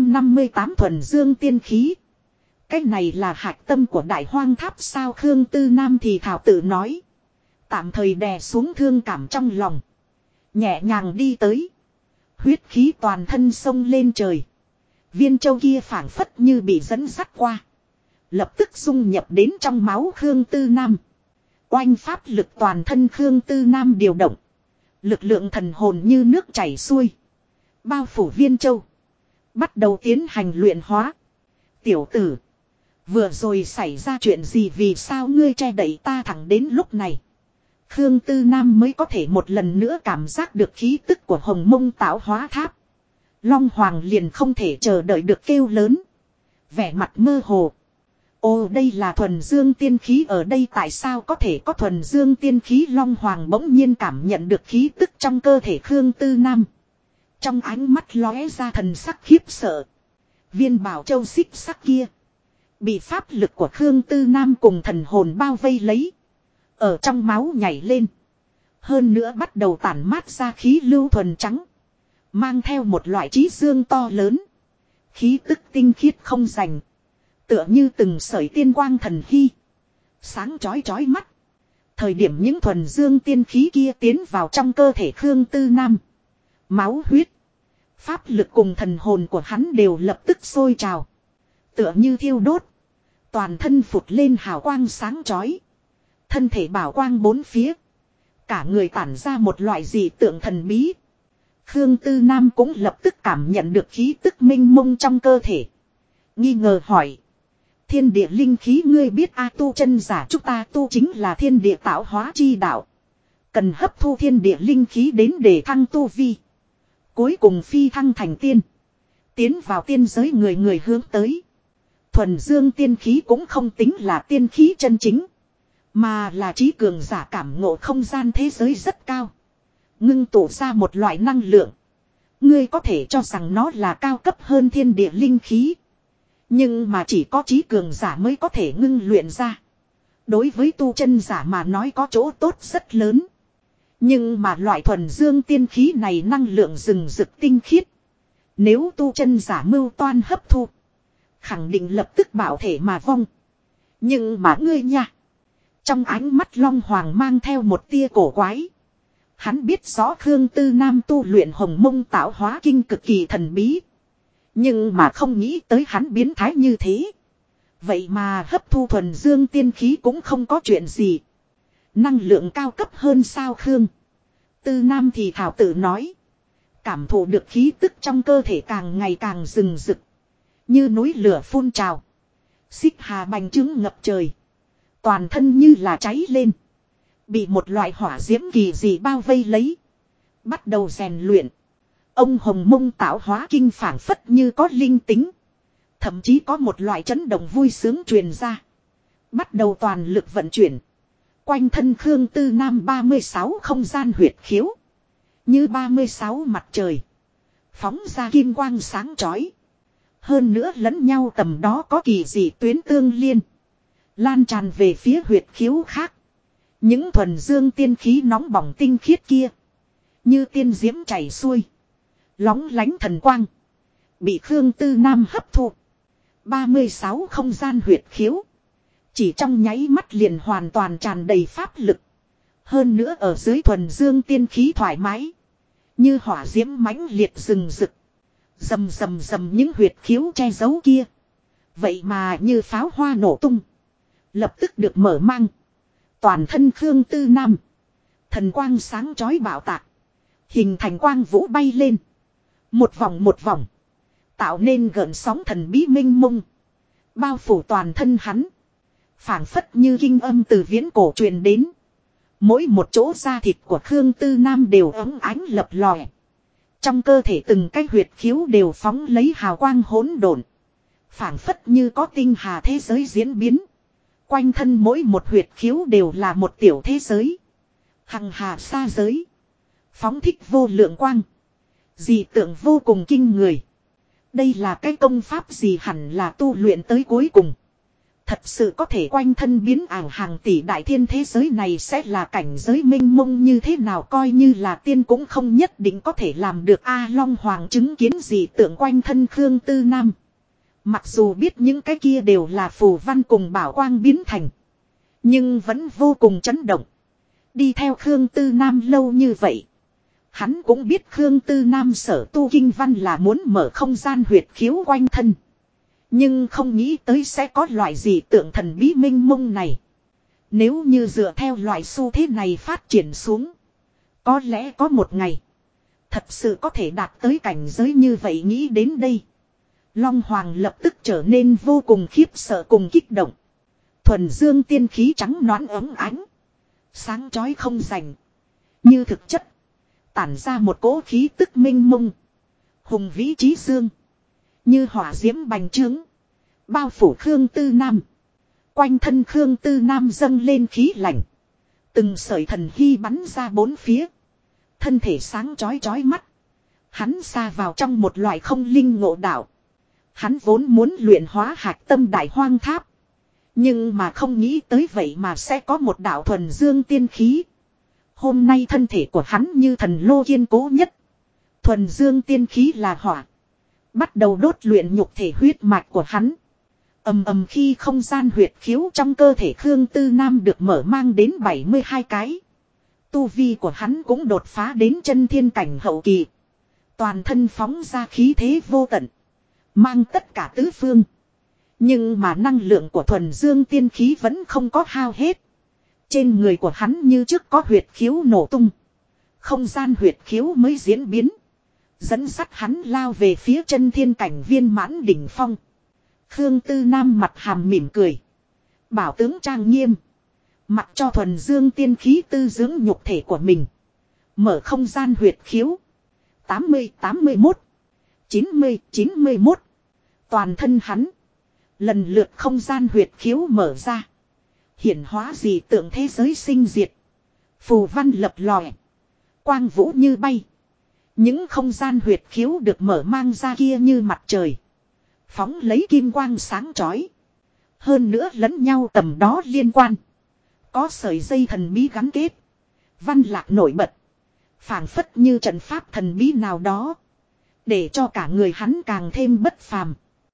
258 thuần dương tiên khí. Cái này là hạch tâm của đại hoang tháp sao? Khương Tư Nam thì thảo tự nói. Tạm thời đè xuống thương cảm trong lòng. Nhẹ nhàng đi tới. Huyết khí toàn thân sông lên trời. Viên châu kia phảng phất như bị dẫn dắt qua. Lập tức dung nhập đến trong máu Khương Tư Nam. Oanh pháp lực toàn thân Khương Tư Nam điều động. Lực lượng thần hồn như nước chảy xuôi. Bao phủ viên châu. Bắt đầu tiến hành luyện hóa. Tiểu tử. Vừa rồi xảy ra chuyện gì, vì sao ngươi che đậy ta? Thẳng đến lúc này. Khương Tư Nam mới có thể một lần nữa cảm giác được khí tức của Hồng Mông Tạo Hóa Tháp. Long Hoàng liền không thể chờ đợi được kêu lớn. Vẻ mặt mơ hồ. Ồ, đây là thuần dương tiên khí, ở đây tại sao có thể có thuần dương tiên khí? Long Hoàng bỗng nhiên cảm nhận được khí tức trong cơ thể Khương Tư Nam. Trong ánh mắt lóe ra thần sắc khiếp sợ. Viên bảo châu xích sắc kia. Bị pháp lực của Khương Tư Nam cùng thần hồn bao vây lấy. Ở trong máu nhảy lên. Hơn nữa bắt đầu tản mát ra khí lưu thuần trắng. Mang theo một loại trí dương to lớn. Khí tức tinh khiết không rành. Tựa như từng sợi tiên quang thần hy. Sáng chói chói mắt. Thời điểm những thuần dương tiên khí kia tiến vào trong cơ thể Khương Tư Nam. Máu huyết. Pháp lực cùng thần hồn của hắn đều lập tức sôi trào. Tựa như thiêu đốt. Toàn thân phụt lên hào quang sáng chói. Thân thể bảo quang bốn phía. Cả người tản ra một loại dị tượng thần bí. Khương Tư Nam cũng lập tức cảm nhận được khí tức minh mông trong cơ thể. Nghi ngờ hỏi. Thiên địa linh khí ngươi biết a? Tu chân giả chúng ta tu chính là thiên địa tạo hóa chi đạo. Cần hấp thu thiên địa linh khí đến để thăng tu vi. Cuối cùng phi thăng thành tiên. Tiến vào tiên giới người người hướng tới. Thuần dương tiên khí cũng không tính là tiên khí chân chính. Mà là trí cường giả cảm ngộ không gian thế giới rất cao. Ngưng tụ ra một loại năng lượng. Ngươi có thể cho rằng nó là cao cấp hơn thiên địa linh khí. Nhưng mà chỉ có trí cường giả mới có thể ngưng luyện ra. Đối với tu chân giả mà nói có chỗ tốt rất lớn. Nhưng mà loại thuần dương tiên khí này năng lượng rừng rực tinh khiết. Nếu tu chân giả mưu toan hấp thu. Khẳng định lập tức bảo thể mà vong. Nhưng mà ngươi nha. Trong ánh mắt Long Hoàng mang theo một tia cổ quái. Hắn biết rõ Khương Tư Nam tu luyện Hồng Mông Tạo Hóa Kinh cực kỳ thần bí. Nhưng mà không nghĩ tới hắn biến thái như thế. Vậy mà hấp thu thuần dương tiên khí cũng không có chuyện gì. Năng lượng cao cấp hơn sao? Khương Tư Nam thì thảo tự nói. Cảm thụ được khí tức trong cơ thể càng ngày càng rừng rực. Như núi lửa phun trào. Xích hà bành trướng ngập trời. Toàn thân như là cháy lên. Bị một loại hỏa diễm kỳ dị bao vây lấy. Bắt đầu rèn luyện. Ông Hồng Mông Tạo Hóa Kinh phảng phất như có linh tính. Thậm chí có một loại chấn động vui sướng truyền ra. Bắt đầu toàn lực vận chuyển. Quanh thân Khương Tư Nam 36 không gian huyệt khiếu. Như 36 mặt trời. Phóng ra kim quang sáng chói. Hơn nữa lẫn nhau tầm đó có kỳ dị tuyến tương liên. Lan tràn về phía huyệt khiếu khác. Những thuần dương tiên khí nóng bỏng tinh khiết kia. Như tiên diễm chảy xuôi. Lóng lánh thần quang. Bị Khương Tư Nam hấp thụ. 36 không gian huyệt khiếu. Chỉ trong nháy mắt liền hoàn toàn tràn đầy pháp lực. Hơn nữa ở dưới thuần dương tiên khí thoải mái. Như hỏa diễm mãnh liệt rừng rực. Rầm rầm rầm những huyệt khiếu che giấu kia. Vậy mà như pháo hoa nổ tung. Lập tức được mở mang. Toàn thân Khương Tư Nam. Thần quang sáng chói bạo tạc. Hình thành quang vũ bay lên. Một vòng. Tạo nên gợn sóng thần bí minh mông. Bao phủ toàn thân hắn. Phảng phất như kinh âm từ viễn cổ truyền đến. Mỗi một chỗ da thịt của Khương Tư Nam đều ấm ánh lập lòe. Trong cơ thể từng cái huyệt khiếu đều phóng lấy hào quang hỗn độn. Phảng phất như có tinh hà thế giới diễn biến. Quanh thân mỗi một huyệt khiếu đều là một tiểu thế giới. Hằng hà xa giới. Phóng thích vô lượng quang. Dị tượng vô cùng kinh người. Đây là cái công pháp gì hẳn là tu luyện tới cuối cùng. Thật sự có thể quanh thân biến ảo hàng tỷ đại thiên thế giới này sẽ là cảnh giới minh mông như thế nào, coi như là tiên cũng không nhất định có thể làm được. A Long Hoàng chứng kiến dị tượng quanh thân Khương Tư Nam. Mặc dù biết những cái kia đều là phù văn cùng bảo quang biến thành. Nhưng vẫn vô cùng chấn động. Đi theo Khương Tư Nam lâu như vậy. Hắn cũng biết Khương Tư Nam sở tu kinh văn là muốn mở không gian huyệt khiếu quanh thân. Nhưng không nghĩ tới sẽ có loại dị tượng thần bí minh mông này. Nếu như dựa theo loại xu thế này phát triển xuống. Có lẽ có một ngày. Thật sự có thể đạt tới cảnh giới như vậy, nghĩ đến đây. Long Hoàng lập tức trở nên vô cùng khiếp sợ cùng kích động. Thuần dương tiên khí trắng nõn ấm ánh. Sáng chói không rành. Như thực chất. Tản ra một cỗ khí tức minh mông. Hùng vĩ chí dương. Như hỏa diễm bành trướng. Bao phủ Khương Tư Nam. Quanh thân Khương Tư Nam dâng lên khí lạnh. Từng sợi thần hy bắn ra bốn phía. Thân thể sáng chói chói mắt. Hắn xa vào trong một loại không linh ngộ đạo. Hắn vốn muốn luyện hóa hạch tâm đại hoang tháp. Nhưng mà không nghĩ tới vậy mà sẽ có một đạo thuần dương tiên khí. Hôm nay thân thể của hắn như thần lô kiên cố nhất. Thuần dương tiên khí là hỏa. Bắt đầu đốt luyện nhục thể huyết mạch của hắn. Ầm ầm khi không gian huyệt khiếu trong cơ thể Khương Tư Nam được mở mang đến 72 cái. Tu vi của hắn cũng đột phá đến chân thiên cảnh hậu kỳ. Toàn thân phóng ra khí thế vô tận. Mang tất cả tứ phương. Nhưng mà năng lượng của thuần dương tiên khí vẫn không có hao hết. Trên người của hắn như trước có huyệt khiếu nổ tung. Không gian huyệt khiếu mới diễn biến. Dẫn dắt hắn lao về phía chân thiên cảnh viên mãn đỉnh phong. Khương Tư Nam mặt hàm mỉm cười. Bảo tướng trang nghiêm. Mặc cho thuần dương tiên khí tư dưỡng nhục thể của mình. Mở không gian huyệt khiếu. 80, 81, 90, 91. Toàn thân hắn. Lần lượt không gian huyệt khiếu mở ra. Hiển hóa dị tượng thế giới sinh diệt. Phù văn lập lòe. Quang vũ như bay. Những không gian huyệt khiếu được mở mang ra kia như mặt trời. Phóng lấy kim quang sáng chói. Hơn nữa lẫn nhau tầm đó liên quan. Có sợi dây thần bí gắn kết. Văn lạc nổi bật. Phảng phất như trận pháp thần bí nào đó. Để cho cả người hắn càng thêm bất phàm.